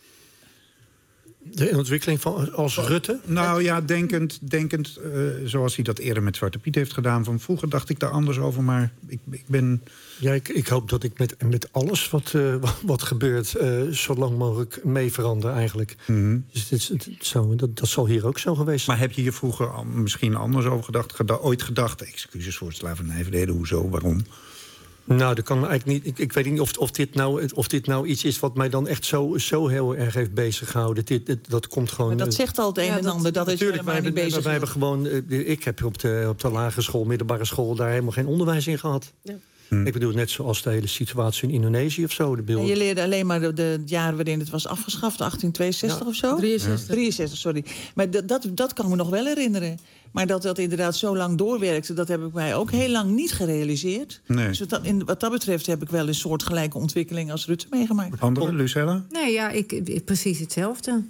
De ontwikkeling van als Rutte? Nou ja, denkend, denkend uh, zoals hij dat eerder met Zwarte Piet heeft gedaan. Van vroeger dacht ik daar anders over, maar ik, ik ben... Ja, ik, ik hoop dat ik met, met alles wat, uh, wat gebeurt, uh, zo lang mogelijk mee verander eigenlijk. Mm-hmm. Dus het, het, het zou, dat, dat zal hier ook zo geweest zijn. Maar heb je hier vroeger al misschien anders over gedacht? Geda- ooit gedacht, excuses voor het slavernijverleden, hoezo, waarom? Nou, dat kan eigenlijk niet. Ik, ik weet niet of, of, dit nou, of dit nou iets is wat mij dan echt zo, zo heel erg heeft bezig gehouden. Dit, dit, dat komt gewoon. Maar dat zegt al het een ja, en dat, ander. Dat is helemaal wij niet bezig. bezig. Wij hebben gewoon. Ik heb op de, op de lagere school, middelbare school, daar helemaal geen onderwijs in gehad. Ja. Hmm. Ik bedoel, net zoals de hele situatie in Indonesië of zo. De beelden. Je leerde alleen maar de, de jaren waarin het was afgeschaft, achttien tweeënzestig ja. of zo? drieënzestig. Ja. drieënzestig, sorry. Maar dat, dat, dat kan me nog wel herinneren. Maar dat dat inderdaad zo lang doorwerkte, dat heb ik mij ook heel lang niet gerealiseerd. Nee. Dus wat, in, wat dat betreft heb ik wel een soortgelijke ontwikkeling als Rutte meegemaakt. Andere, Lucella? Nee, ja, ik, ik, precies hetzelfde.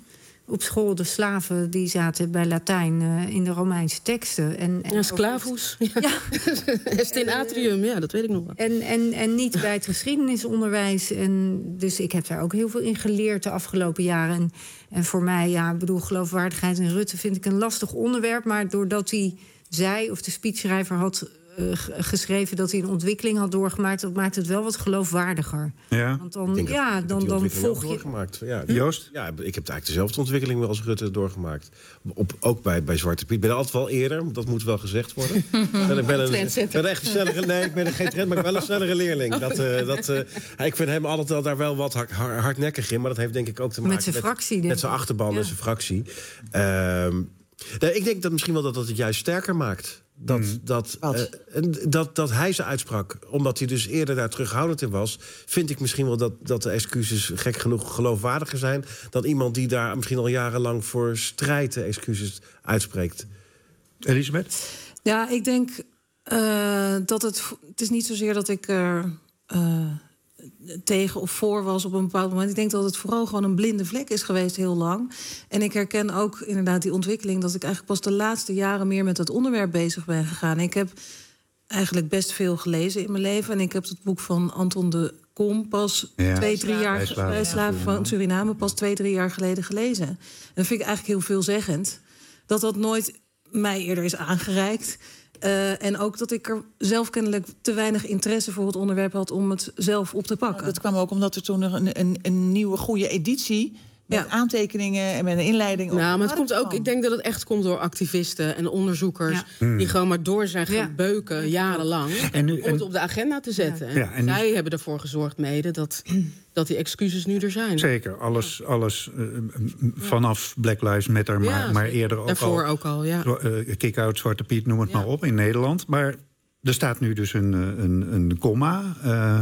op school de slaven die zaten bij Latijn uh, in de Romeinse teksten. En, en ja, sclavus. Ja. Ja. Est in atrium, ja, dat weet ik nog wel. En, en, en niet bij het geschiedenisonderwijs. En dus ik heb daar ook heel veel in geleerd de afgelopen jaren. En, en voor mij, ja, ik bedoel, geloofwaardigheid in Rutte vind ik een lastig onderwerp. Maar doordat hij zei, of de speechschrijver had uh, geschreven dat hij een ontwikkeling had doorgemaakt, dat maakt het wel wat geloofwaardiger. Ja, want dan, ja, dat, dan, dat dan volg je. Doorgemaakt. Ja, Joost? Ja, ik heb eigenlijk dezelfde ontwikkeling wel als Rutte doorgemaakt. Op, ook bij, bij Zwarte Piet. Ik ben er altijd wel eerder, dat moet wel gezegd worden. ik ben, ik ben, een, ik ben echt een snellere, nee, ik ben geen trend, maar ik ben wel een snellere leerling. Dat, uh, dat, uh, ik vind hem altijd wel daar wel wat hard, hardnekkig in, maar dat heeft denk ik ook te maken met zijn fractie, met, met zijn achterban ja. en zijn fractie. Uh, nee, ik denk dat misschien wel dat, dat het juist sterker maakt. Dat, mm. dat, uh, dat, dat hij ze uitsprak, omdat hij dus eerder daar terughoudend in was, vind ik misschien wel dat, dat de excuses gek genoeg geloofwaardiger zijn dan iemand die daar misschien al jarenlang voor strijdt de excuses uitspreekt. Elisabeth? Ja, ik denk uh, dat het... Het is niet zozeer dat ik er uh, tegen of voor was op een bepaald moment. Ik denk dat het vooral gewoon een blinde vlek is geweest heel lang. En ik herken ook inderdaad die ontwikkeling, dat ik eigenlijk pas de laatste jaren meer met dat onderwerp bezig ben gegaan. Ik heb eigenlijk best veel gelezen in mijn leven. En ik heb het boek van Anton de Kom pas ja. twee, drie jaar... bij Slaven van Suriname pas twee, drie jaar geleden gelezen. En dat vind ik eigenlijk heel veelzeggend. Dat dat nooit mij eerder is aangereikt. Uh, en ook dat ik er zelf kennelijk te weinig interesse voor het onderwerp had om het zelf op te pakken. Nou, dat kwam ook omdat er toen nog een, een, een nieuwe goede editie met ja. aantekeningen en met een inleiding. Nou, maar het komt ook. Ik denk dat het echt komt door activisten en onderzoekers ja. die gewoon maar door zijn gaan ja. beuken jarenlang en nu, en, om het op de agenda te zetten. Ja. En ja, en zij nu, hebben ervoor gezorgd mede dat, dat die excuses nu er zijn. Zeker, alles, alles uh, vanaf Black Lives Matter, maar, ja, maar eerder ook daarvoor al. ook al, ja. Uh, Kick-out, Zwarte Piet, noem het ja. maar op, in Nederland. Maar er staat nu dus een, een, een komma. Uh,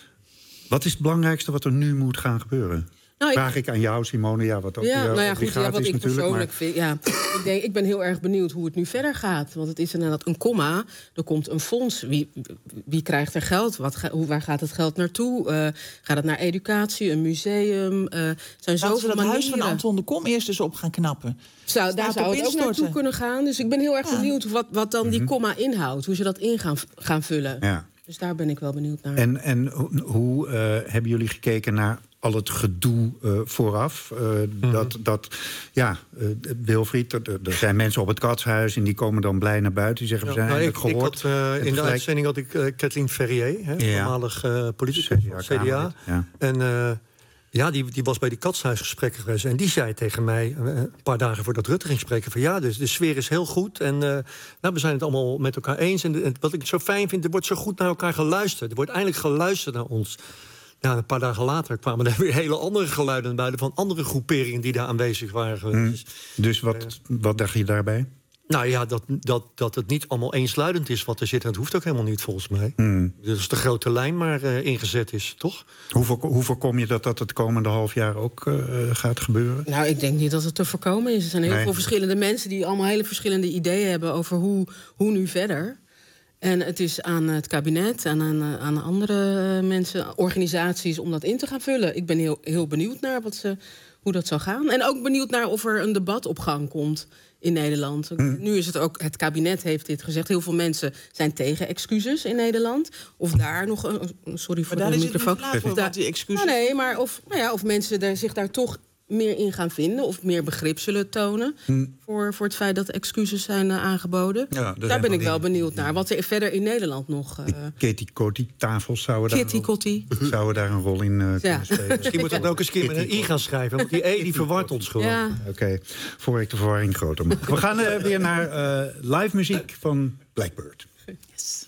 wat is het belangrijkste wat er nu moet gaan gebeuren? Nou, Vraag ik, ik aan jou, Simone, ja, wat ook ja, nou ja, goed, ja, wat ik persoonlijk maar... vind. Ja, ik, denk, ik ben heel erg benieuwd hoe het nu verder gaat. Want het is inderdaad een komma. Er komt een fonds. Wie, wie krijgt er geld? Wat ga, hoe, waar gaat het geld naartoe? Uh, gaat het naar educatie, een museum? Uh, zijn zoveel manieren. Het huis van Anton de Kom eerst eens op gaan knappen. Zou, daar zou het ook naartoe kunnen gaan. Dus ik ben heel erg ja. benieuwd wat, wat dan die komma inhoudt. Hoe ze dat in gaan, gaan vullen. Ja. Dus daar ben ik wel benieuwd naar. En, en hoe uh, hebben jullie gekeken naar al het gedoe uh, vooraf? Uh, mm-hmm. Dat, dat, ja, uh, Wilfried, er, er zijn mensen op het Katshuis en die komen dan blij naar buiten. Die zeggen, we zijn ja, eigenlijk nou, gehoord. Ik had, uh, in de uitzending had ik uh, Kathleen Ferrier, hè, ja. voormalig uh, politicus van C D A. Ja. En uh, ja, die, die was bij die Katshuisgesprekken geweest. En die zei tegen mij, uh, een paar dagen voordat Rutte ging spreken, van ja, dus de sfeer is heel goed. En uh, nou, we zijn het allemaal met elkaar eens. En, de, en wat ik zo fijn vind, er wordt zo goed naar elkaar geluisterd. Er wordt eindelijk geluisterd naar ons. Ja, een paar dagen later kwamen er weer hele andere geluiden buiten van andere groeperingen die daar aanwezig waren geweest. Mm. Dus wat, uh, wat dacht je daarbij? Nou ja, dat, dat, dat het niet allemaal eensluidend is wat er zit. En dat hoeft ook helemaal niet, volgens mij. Mm. Dus de grote lijn maar uh, ingezet is, toch? Hoe, voor, hoe voorkom je dat dat het komende half jaar ook uh, gaat gebeuren? Nou, ik denk niet dat het te voorkomen is. Er zijn heel nee. veel verschillende mensen die allemaal hele verschillende ideeën hebben over hoe, hoe nu verder. En het is aan het kabinet en aan, aan andere mensen, organisaties, om dat in te gaan vullen. Ik ben heel, heel benieuwd naar wat ze, hoe dat zou gaan. En ook benieuwd naar of er een debat op gang komt in Nederland. Hmm. Nu is het ook, het kabinet heeft dit gezegd. Heel veel mensen zijn tegen excuses in Nederland. Of daar nog een... Sorry voor maar de daar microfoon. Is het niet klaar voor, die excuses... Nou, nee, maar of, nou ja, of mensen daar, zich daar toch meer in gaan vinden of meer begrip zullen tonen hmm. voor, voor het feit dat excuses zijn uh, aangeboden. Ja, daar ben ik wel benieuwd naar. Wat er verder in Nederland nog... Uh... Kitty-Kotti-tafels zouden, Kitty zouden daar een rol in uh, ja. kunnen spelen. Misschien moet ik ook eens een keer met een i gaan schrijven. Want die e die verwart ons gewoon. Ja. Oké, okay. Voor ik de verwarring groter maak. We gaan uh, weer naar uh, live muziek van Blackbird. Yes.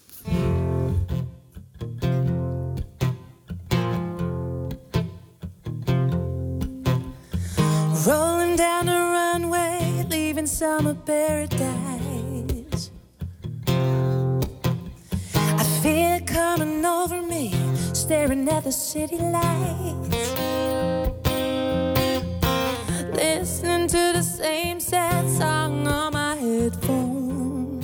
Rolling down the runway, leaving summer paradise. I feel it coming over me, staring at the city lights. Listening to the same sad song on my headphone.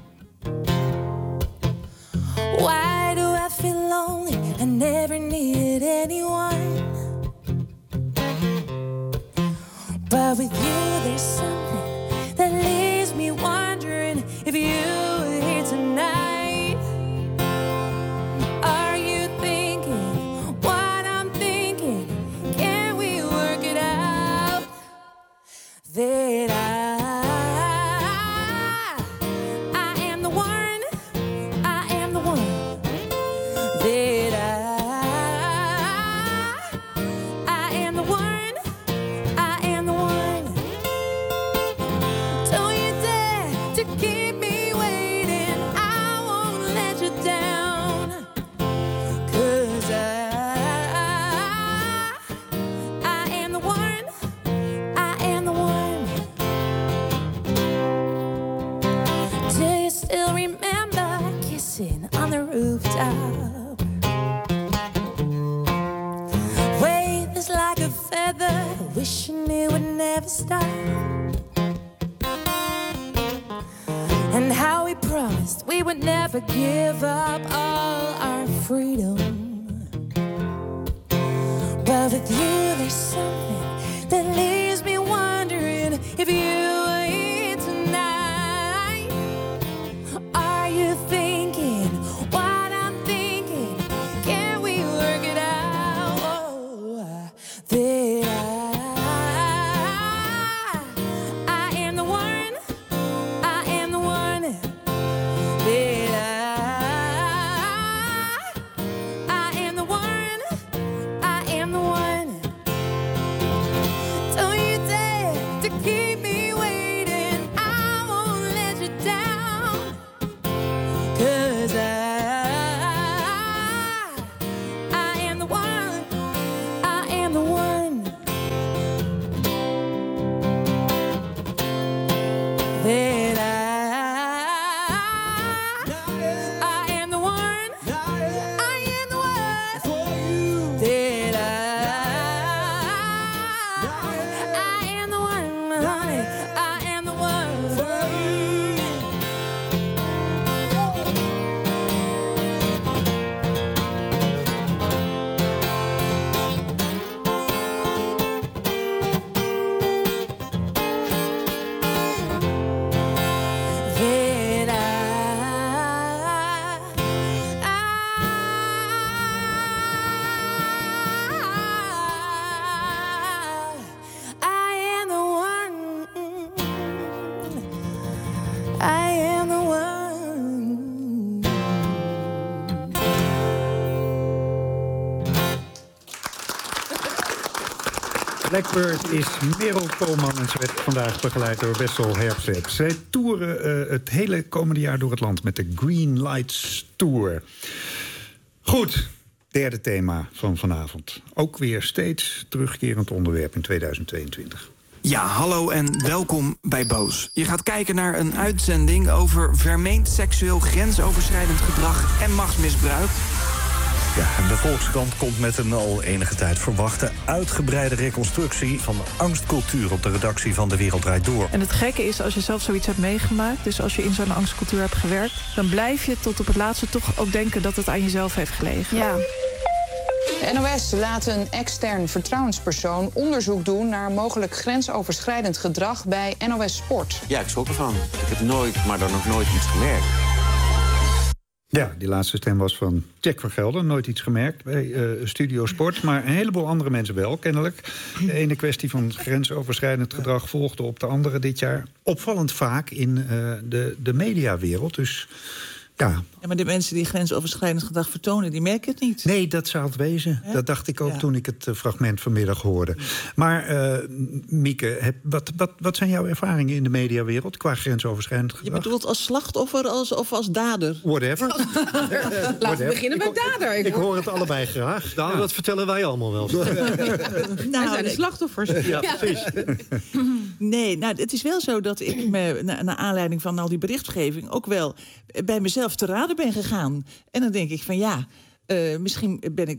Why do I feel lonely? I never needed anyone. But But with you, there's something that leaves me wondering if you're here tonight. Are you thinking what I'm thinking? Can we work it out? That I, I am the one, I am the one. That I, I am the one, I am the one. Don't you dare to keep me waiting, I won't let you down. 'Cause I, I am the one, I am the one. Do you still remember kissing on the rooftop? Wave is like a feather, wishing it would never stop. And how we promised we would never give up all our freedom. But with you, there's something that leaves me wondering if you are here tonight. Are you thinking what I'm thinking? Can we work it out? Oh, that I, I am the one, I am the one. That I, I am the one, I am the one. Don't you dare to keep me waiting, I won't let you down. 'Cause I, I am the one, I am the one. That I, I am the one, I am the one. That I, I am the one, honey, I am the one for you. That I, I am the one. I am the one. Blackbird is Merel Koolman en ze werd vandaag begeleid door Wessel Herbst. Zij toeren uh, het hele komende jaar door het land met de Green Lights Tour. Goed, derde thema van vanavond. Ook weer steeds terugkerend onderwerp in tweeduizend tweeëntwintig. Ja, hallo en welkom bij Boos. Je gaat kijken naar een uitzending over vermeend seksueel grensoverschrijdend gedrag en machtsmisbruik. Ja, de Volkskrant komt met een al enige tijd verwachte uitgebreide reconstructie van de angstcultuur op de redactie van De Wereld Draait Door. En het gekke is, als je zelf zoiets hebt meegemaakt, dus als je in zo'n angstcultuur hebt gewerkt, dan blijf je tot op het laatste toch ook denken dat het aan jezelf heeft gelegen. Ja. De N O S laat een extern vertrouwenspersoon onderzoek doen naar mogelijk grensoverschrijdend gedrag bij N O S Sport. Ja, ik schrok ervan. Ik heb nooit, maar dan nog nooit iets gemerkt. Ja, die laatste stem was van Jack van Gelder. Nooit iets gemerkt bij uh, Studio Sport. Maar een heleboel andere mensen wel, kennelijk. De ene kwestie van grensoverschrijdend gedrag volgde op de andere dit jaar. Opvallend vaak in uh, de, de mediawereld. Dus ja. Ja, maar de mensen die grensoverschrijdend gedrag vertonen, die merken het niet. Nee, dat zou het wezen. He? Dat dacht ik ook ja. toen ik het uh, fragment vanmiddag hoorde. Maar uh, Mieke, heb, wat, wat, wat zijn jouw ervaringen in de mediawereld qua grensoverschrijdend gedrag? Je bedoelt als slachtoffer als, of als dader? Whatever. Als dader. Laten we beginnen met dader. Ik, ik hoor het allebei graag. Nou, ja. Dat vertellen wij allemaal wel. Nou, wij zijn de slachtoffers. Ja, precies. Nee, nou, het is wel zo dat ik me, na, naar aanleiding van al die berichtgeving, ook wel bij mezelf te raden ben gegaan. En dan denk ik van ja, uh, misschien ben ik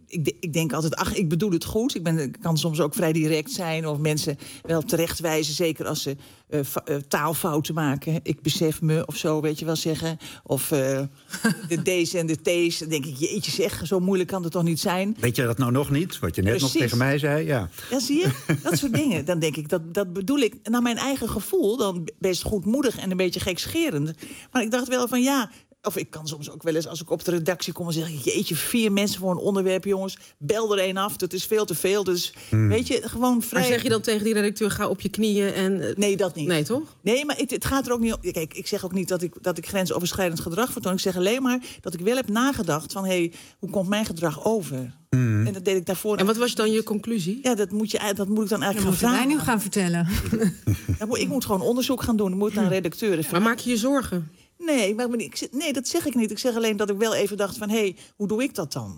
ik, ik denk altijd, ach, ik bedoel het goed. Ik, ben, ik kan soms ook vrij direct zijn of mensen wel terechtwijzen. Zeker als ze uh, fa- uh, taalfouten maken. Ik besef me of zo, weet je wel zeggen. Of uh, de D's en de T's. Dan denk ik, jeetje zeg, zo moeilijk kan het toch niet zijn. Weet je dat nou nog niet? Wat je net Precies. nog tegen mij zei? Ja, Ja, zie je? Dat soort dingen. Dan denk ik, dat, dat bedoel ik naar mijn eigen gevoel. Dan best goedmoedig en een beetje gekscherend. Maar ik dacht wel van ja... Of ik kan soms ook wel eens, als ik op de redactie kom en zeg... jeetje, vier mensen voor een onderwerp, jongens. Bel er één af, dat is veel te veel. Dus hmm. weet je, gewoon vrij... Maar zeg je dan tegen die redacteur, ga op je knieën en... Uh... Nee, dat niet. Nee, toch? Nee, maar het, het gaat er ook niet om... Kijk, ik zeg ook niet dat ik, dat ik grensoverschrijdend gedrag vertoon. Ik zeg alleen maar dat ik wel heb nagedacht van... hé, hey, hoe komt mijn gedrag over? Hmm. En dat deed ik daarvoor... En wat was dan je conclusie? Ja, dat moet, je, dat moet ik dan eigenlijk gaan vragen. vragen. Wij nu gaan vertellen. Ja, ik moet gewoon onderzoek gaan doen. Ik moet naar redacteuren. Maar maak je je zorgen? Nee, maar ik, nee, dat zeg ik niet. Ik zeg alleen dat ik wel even dacht van... hé, hey, hoe doe ik dat dan?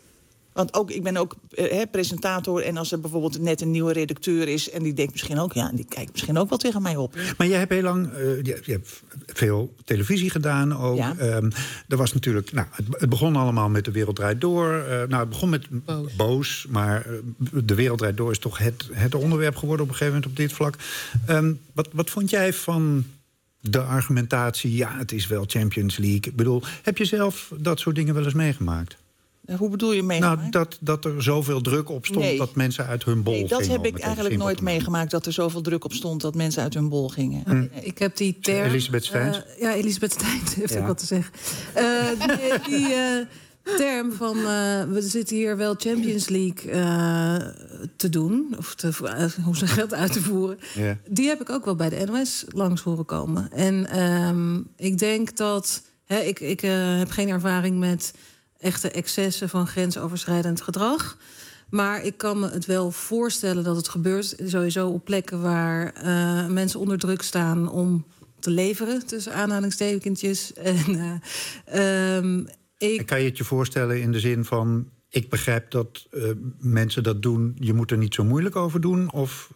Want ook, ik ben ook eh, presentator... en als er bijvoorbeeld net een nieuwe redacteur is... en die denkt misschien ook... ja, die kijkt misschien ook wel tegen mij op. Maar jij hebt heel lang... Uh, je, je hebt veel televisie gedaan ook. Ja. Um, er was natuurlijk... Nou, het, het begon allemaal met De Wereld Draait Door. Uh, nou, het begon met boos, boos maar uh, De Wereld Draait Door is toch het, het onderwerp geworden... op een gegeven moment op dit vlak. Um, wat, wat vond jij van... de argumentatie, ja, het is wel Champions League. Ik bedoel, heb je zelf dat soort dingen wel eens meegemaakt? Hoe bedoel je meegemaakt? Nou, dat, dat er zoveel druk op stond nee. dat mensen uit hun bol nee, gingen. Dat heb ik eigenlijk nooit meegemaakt, dat er zoveel druk op stond... dat mensen uit hun bol gingen. Hm. Ik heb die term... Elisabeth Steins? Uh, ja, Elisabeth Steins heeft ja. ook wat te zeggen. Uh, die... die uh, term van uh, we zitten hier wel Champions League uh, te doen... of te, uh, hoe ze geld uit te voeren... Yeah. Die heb ik ook wel bij de N O S langs horen komen. En um, ik denk dat... Hè, ik ik uh, heb geen ervaring met echte excessen van grensoverschrijdend gedrag... maar ik kan me het wel voorstellen dat het gebeurt... sowieso op plekken waar uh, mensen onder druk staan... om te leveren, tussen aanhalingstekentjes. En... Uh, um, Ik... En kan je het je voorstellen in de zin van... ik begrijp dat uh, mensen dat doen... je moet er niet zo moeilijk over doen? Of...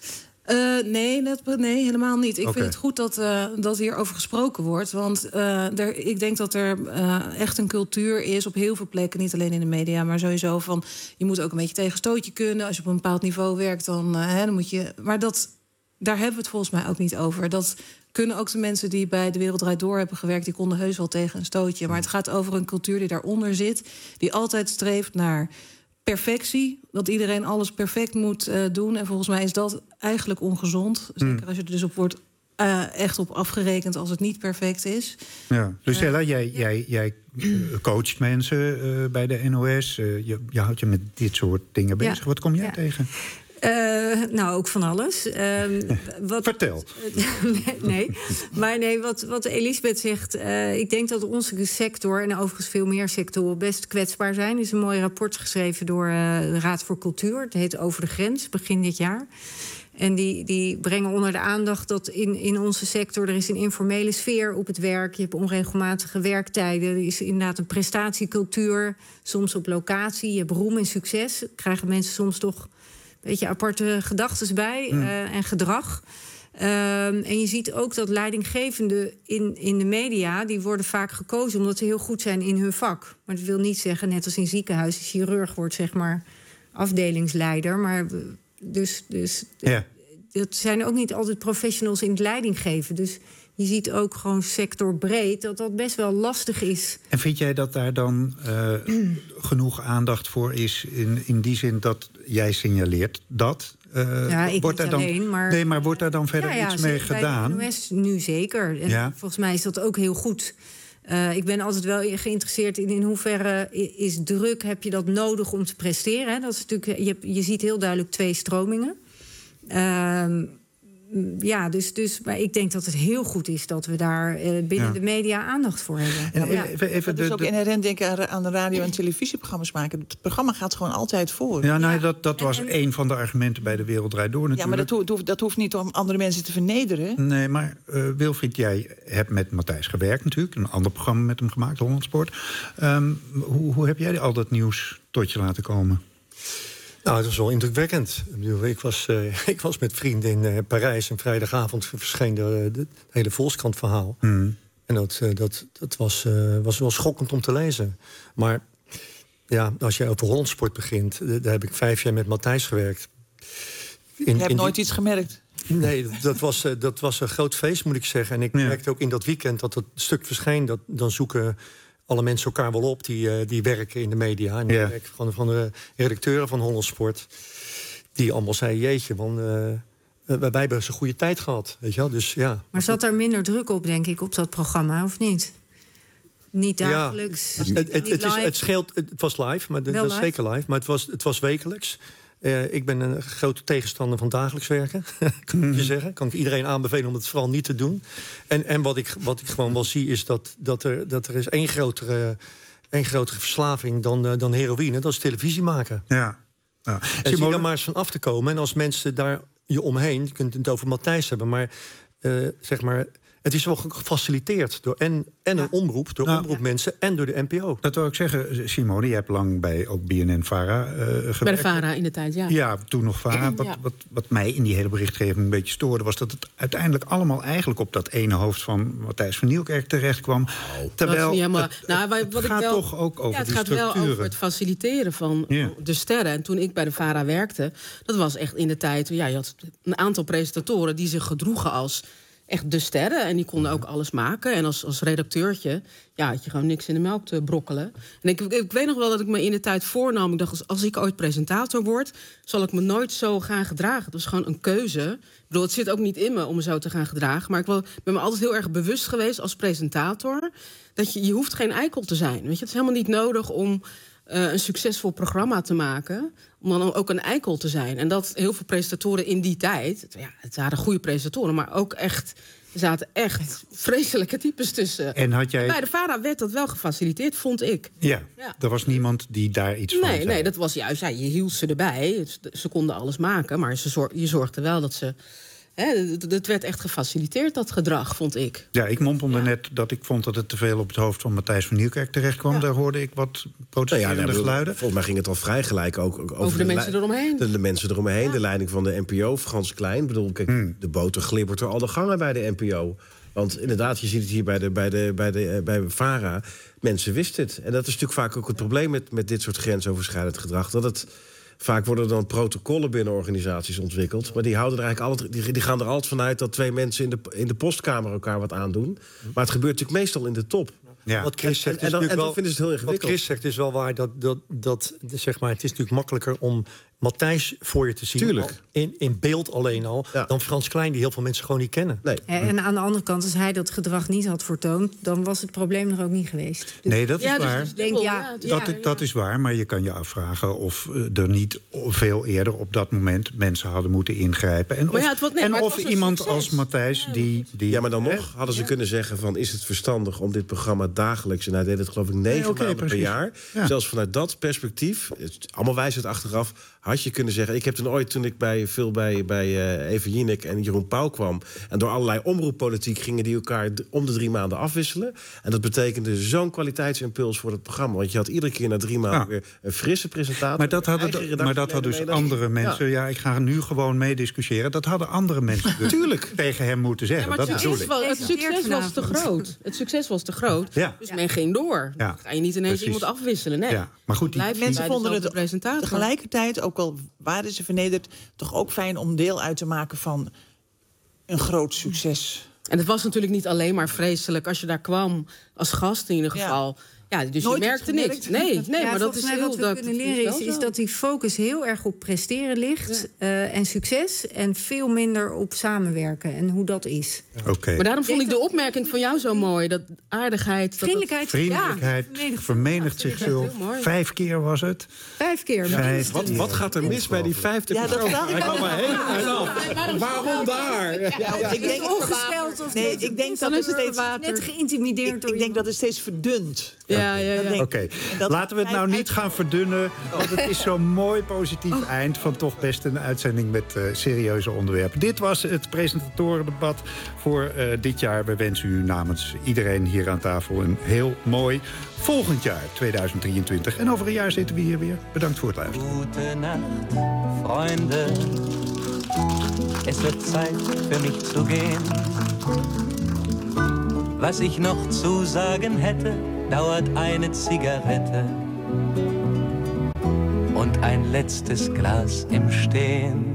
Uh, nee, dat, nee, helemaal niet. Ik okay. vind het goed dat, uh, dat hierover gesproken wordt. Want uh, er, ik denk dat er uh, echt een cultuur is op heel veel plekken... niet alleen in de media, maar sowieso van... je moet ook een beetje tegen stootje kunnen. Als je op een bepaald niveau werkt, dan, uh, hè, dan moet je... Maar dat, daar hebben we het volgens mij ook niet over. Dat... kunnen ook de mensen die bij De Wereld Draait Door hebben gewerkt... die konden heus wel tegen een stootje. Maar het gaat over een cultuur die daaronder zit... die altijd streeft naar perfectie. Dat iedereen alles perfect moet uh, doen. En volgens mij is dat eigenlijk ongezond. Zeker mm. als je er dus op wordt uh, echt op afgerekend... als het niet perfect is. Ja. Lucella, uh, jij, ja. jij, jij coacht mensen uh, bij de N O S. Uh, je, je houdt je met dit soort dingen bezig. Ja. Wat kom jij ja. tegen? Uh, nou, ook van alles. Uh, wat, Vertel. nee, maar nee, wat, wat Elisabeth zegt... Uh, ik denk dat onze sector, en overigens veel meer sectoren... best kwetsbaar zijn. Er is een mooi rapport geschreven door uh, de Raad voor Cultuur. Het heet Over de Grens, begin dit jaar. En die, die brengen onder de aandacht dat in, in onze sector... er is een informele sfeer op het werk. Je hebt onregelmatige werktijden. Er is inderdaad een prestatiecultuur. Soms op locatie. Je hebt roem en succes. Krijgen mensen soms toch... beetje aparte gedachten bij mm. uh, en gedrag. Um, en je ziet ook dat leidinggevenden in, in de media... die worden vaak gekozen omdat ze heel goed zijn in hun vak. Maar dat wil niet zeggen, net als in ziekenhuis... een chirurg wordt zeg maar afdelingsleider. Maar dus, dus ja. dat zijn ook niet altijd professionals in het leidinggeven. Dus je ziet ook gewoon sectorbreed dat dat best wel lastig is. En vind jij dat daar dan uh, genoeg aandacht voor is... In, in die zin dat jij signaleert dat? Uh, ja, ik wordt niet daar dan, alleen, maar... Nee, maar wordt daar dan verder ja, ja, iets mee gedaan? Bij de N O S nu zeker. En ja. volgens mij is dat ook heel goed. Uh, ik ben altijd wel geïnteresseerd in in hoeverre is druk... heb je dat nodig om te presteren? Hè? Dat is natuurlijk, je, je ziet heel duidelijk twee stromingen. Uh, Ja, dus, dus maar ik denk dat het heel goed is dat we daar uh, binnen ja. de media aandacht voor hebben. En ja, even, even dat is ook de, inherent denken aan de radio- en televisieprogramma's maken. Het programma gaat gewoon altijd voor. Ja, nou, ja. dat, dat was en, en, een van de argumenten bij De Wereld Draait Door natuurlijk. Ja, maar dat, ho- dat hoeft niet om andere mensen te vernederen. Nee, maar uh, Wilfried, jij hebt met Matthijs gewerkt natuurlijk. Een ander programma met hem gemaakt, Holland Sport. Um, hoe, hoe heb jij al dat nieuws tot je laten komen? Nou, het was wel indrukwekkend. Ik was, uh, ik was met vrienden in uh, Parijs en vrijdagavond verscheen de, de, het hele Volkskrant-verhaal. Mm. En dat, uh, dat, dat was, uh, was wel schokkend om te lezen. Maar Ja, als je over Hollandsport begint, daar heb ik vijf jaar met Matthijs gewerkt. In, je hebt in nooit die... iets gemerkt? Nee, dat was, uh, dat was een groot feest, moet ik zeggen. En ik ja. merkte ook in dat weekend dat het stuk verscheen. Dat, dan zoeken alle mensen elkaar wel op die, uh, die werken in de media. En ja. ik van, van de redacteuren van Hollandsport, die allemaal zeiden, jeetje, man, uh, wij hebben zo'n goede tijd gehad. Weet je wel? Dus, ja. Maar zat er minder druk op, denk ik, op dat programma, of niet? Niet dagelijks, ja, niet het, het, het, is, live. het scheelt, het was live, maar dat is zeker live. Maar het was, het was wekelijks. Uh, ik ben een grote tegenstander van dagelijks werken. Kan ik je zeggen. Kan ik iedereen aanbevelen om het vooral niet te doen. En, en wat, ik, wat ik gewoon wel zie is dat, dat, er, dat er is één grotere, één grotere verslaving dan, uh, dan heroïne. Dat is televisie maken. Ja. ja. En zie daar maar eens van af te komen. En als mensen daar je omheen, je kunt het over Matthijs hebben, maar uh, zeg maar, het is wel gefaciliteerd door en, en een omroep, door nou, omroepmensen en door de N P O. Dat wil ik zeggen, Simone, je hebt lang bij ook B N N-Vara uh, gewerkt. Bij de Vara in de tijd, ja. Ja, toen nog Vara. Wat, ja. wat, wat mij in die hele berichtgeving een beetje stoorde, was dat het uiteindelijk allemaal eigenlijk op dat ene hoofd van Matthijs van Nieuwkerk terecht kwam. Oh, terwijl het, nou, nou, wat het ik gaat wel, toch ook over ja, het die gaat structuren. wel over het faciliteren van ja. de sterren. En toen ik bij de Vara werkte, dat was echt in de tijd, ja, je had een aantal presentatoren die zich gedroegen als echt de sterren. En die konden ook alles maken. En als, als redacteurtje, ja, had je gewoon niks in de melk te brokkelen. En ik, ik, ik weet nog wel dat ik me in de tijd voornam. Ik dacht, als, als ik ooit presentator word, zal ik me nooit zo gaan gedragen. Het was gewoon een keuze. Ik bedoel, het zit ook niet in me om me zo te gaan gedragen. Maar ik wel, ben me altijd heel erg bewust geweest als presentator dat je, je hoeft geen eikel te zijn. Weet je, het is helemaal niet nodig om Uh, een succesvol programma te maken, om dan ook een eikel te zijn. En dat heel veel presentatoren in die tijd, ja, het waren goede presentatoren, maar ook echt, er zaten echt vreselijke types tussen. En had jij... Bij de Vara werd dat wel gefaciliteerd, vond ik. Ja, ja. Er was niemand die daar iets van nee, zei. Nee, dat was juist, ja, je hield ze erbij. Ze konden alles maken, maar ze zor- je zorgde wel dat ze... Het werd echt gefaciliteerd, dat gedrag, vond ik. Ja, ik mompelde ja. net dat ik vond dat het te veel op het hoofd van Matthijs van Nieuwkerk terecht kwam. Ja. Daar hoorde ik wat protesterende nou ja, geluiden. Volgens mij ging het al vrij gelijk ook over, over de, de mensen eromheen. De, de mensen eromheen, ja. De leiding van de N P O, Frans Klein. Ik bedoel, kijk, hmm. de boter glibbert door alle gangen bij de N P O. Want inderdaad, je ziet het hier bij de, bij de, bij de, bij de Vara. Mensen wisten het. En dat is natuurlijk vaak ook het probleem met, met dit soort grensoverschrijdend gedrag. Dat het... Vaak worden er dan protocollen binnen organisaties ontwikkeld. Maar die, houden er eigenlijk altijd, die, die gaan er altijd vanuit dat twee mensen in de, in de postkamer elkaar wat aandoen. Maar het gebeurt natuurlijk meestal in de top. Ja. Wat Chris zegt, en, en, dan, en dan wel, vinden ze het heel ingewikkeld. Wat Chris zegt is wel waar. Dat, dat, dat, zeg maar, het is natuurlijk makkelijker om Matthijs voor je te zien. Tuurlijk. In, in beeld alleen al. Ja. Dan Frans Klein, die heel veel mensen gewoon niet kennen. Nee. En aan de andere kant, als hij dat gedrag niet had vertoond, dan was het probleem er ook niet geweest. Dus, nee, dat is ja, waar. Dus denk, ja, dat, ja, dat is waar, maar je kan je afvragen of er niet veel eerder op dat moment mensen hadden moeten ingrijpen. En of, ja, wordt, nee, en of iemand succes. als Matthijs die, die... Ja, maar dan nog hadden ze ja. kunnen zeggen van, is het verstandig om dit programma dagelijks, en hij deed het geloof ik negen nee, okay, maanden precies. per jaar. Ja. Zelfs vanuit dat perspectief, het, allemaal wijsheid achteraf, had je kunnen zeggen... Ik heb toen ooit, toen ik bij, veel bij, bij uh, Eva Jinek en Jeroen Pauw kwam... en door allerlei omroeppolitiek gingen die elkaar d- om de drie maanden afwisselen. En dat betekende zo'n kwaliteitsimpuls voor het programma. Want je had iedere keer na drie maanden ja. weer een frisse presentator. Maar dat hadden, d- maar dat hadden dus andere mensen... Ja. ja, ik ga nu gewoon meediscussiëren. Dat hadden andere mensen dus Tuurlijk. tegen hem moeten zeggen. Ja, dat het, succes was, het succes was te groot. Het succes was te groot. Ja. Dus men ging door. Ja. Dan ga je niet ineens Precies. iemand afwisselen. Nee. Ja. Maar goed, die mensen vonden het tegelijkertijd, ook al waren ze vernederd, toch ook fijn om deel uit te maken van een groot succes. En het was natuurlijk niet alleen maar vreselijk als je daar kwam als gast in ieder geval. Ja. Ja, dus Nooit je merkte niks. Nee, nee ja, maar dat is mij heel... Wat we dat, kunnen leren is, is dat die focus heel erg op presteren ligt. Ja. Uh, en succes. En veel minder op samenwerken. En hoe dat is. Ja. Okay. Maar daarom vond ik de opmerking van jou zo mooi. Dat aardigheid... Vriendelijkheid. Dat het, Vriendelijkheid ja, vermenigt zich zo. Vijf keer was het. Vijf keer. Vijf wat, wat gaat er mis bij die vijfde ja, persoon? Dat ik al maar heen. Waarom daar? Ja, ja, ik denk ongesteld of nee, ik denk dat het steeds net geïntimideerd door Ik denk dat het steeds verdunt. Ja, ja, ja. Oké, okay. Laten we het nou niet gaan verdunnen. Want het is zo'n mooi positief oh. eind van toch best een uitzending met uh, serieuze onderwerpen. Dit was het presentatorendebat voor uh, dit jaar. We wensen u namens iedereen hier aan tafel een heel mooi volgend jaar, tweeduizend drieëntwintig. En over een jaar zitten we hier weer. Bedankt voor het luisteren. Goedenacht, vrienden. Es wird Zeit für mich zu gehen. Was ich noch zu sagen hätte, dauert eine Zigarette. und ein letztes Glas im Stehen.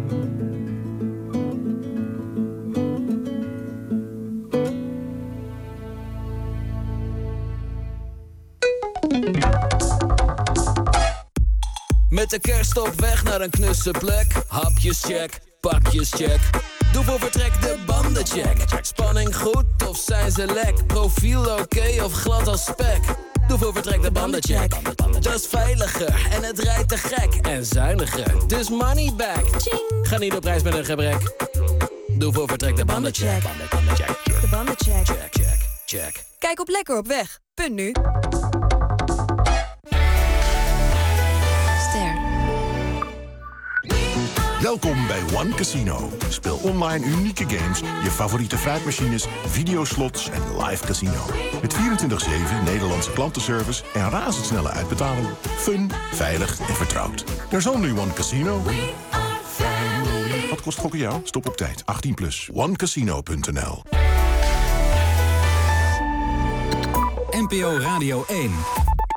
Met de kerst op weg naar een knusse plek. Hapjes check, pakjes check. Doe voor vertrek de banden check. Spanning goed of zijn ze lek? Profiel oké of glad als spek? Doe voor vertrek de banden check. Dat is veiliger en het rijdt te gek. En zuiniger, dus money back. Ga niet op reis met een gebrek. Doe voor vertrek de banden check. De banden check. Check, check, check. Kijk op Lekker op weg. Punt nu. Welkom bij One Casino. Speel online unieke games, je favoriete fruitmachines, videoslots en live casino. Met vierentwintig zeven Nederlandse klantenservice en razendsnelle uitbetaling. Fun, veilig en vertrouwd. Er zal nu One Casino. Wat kost gokken jou? Stop op tijd. achttien plus. one casino punt n l. N P O Radio één.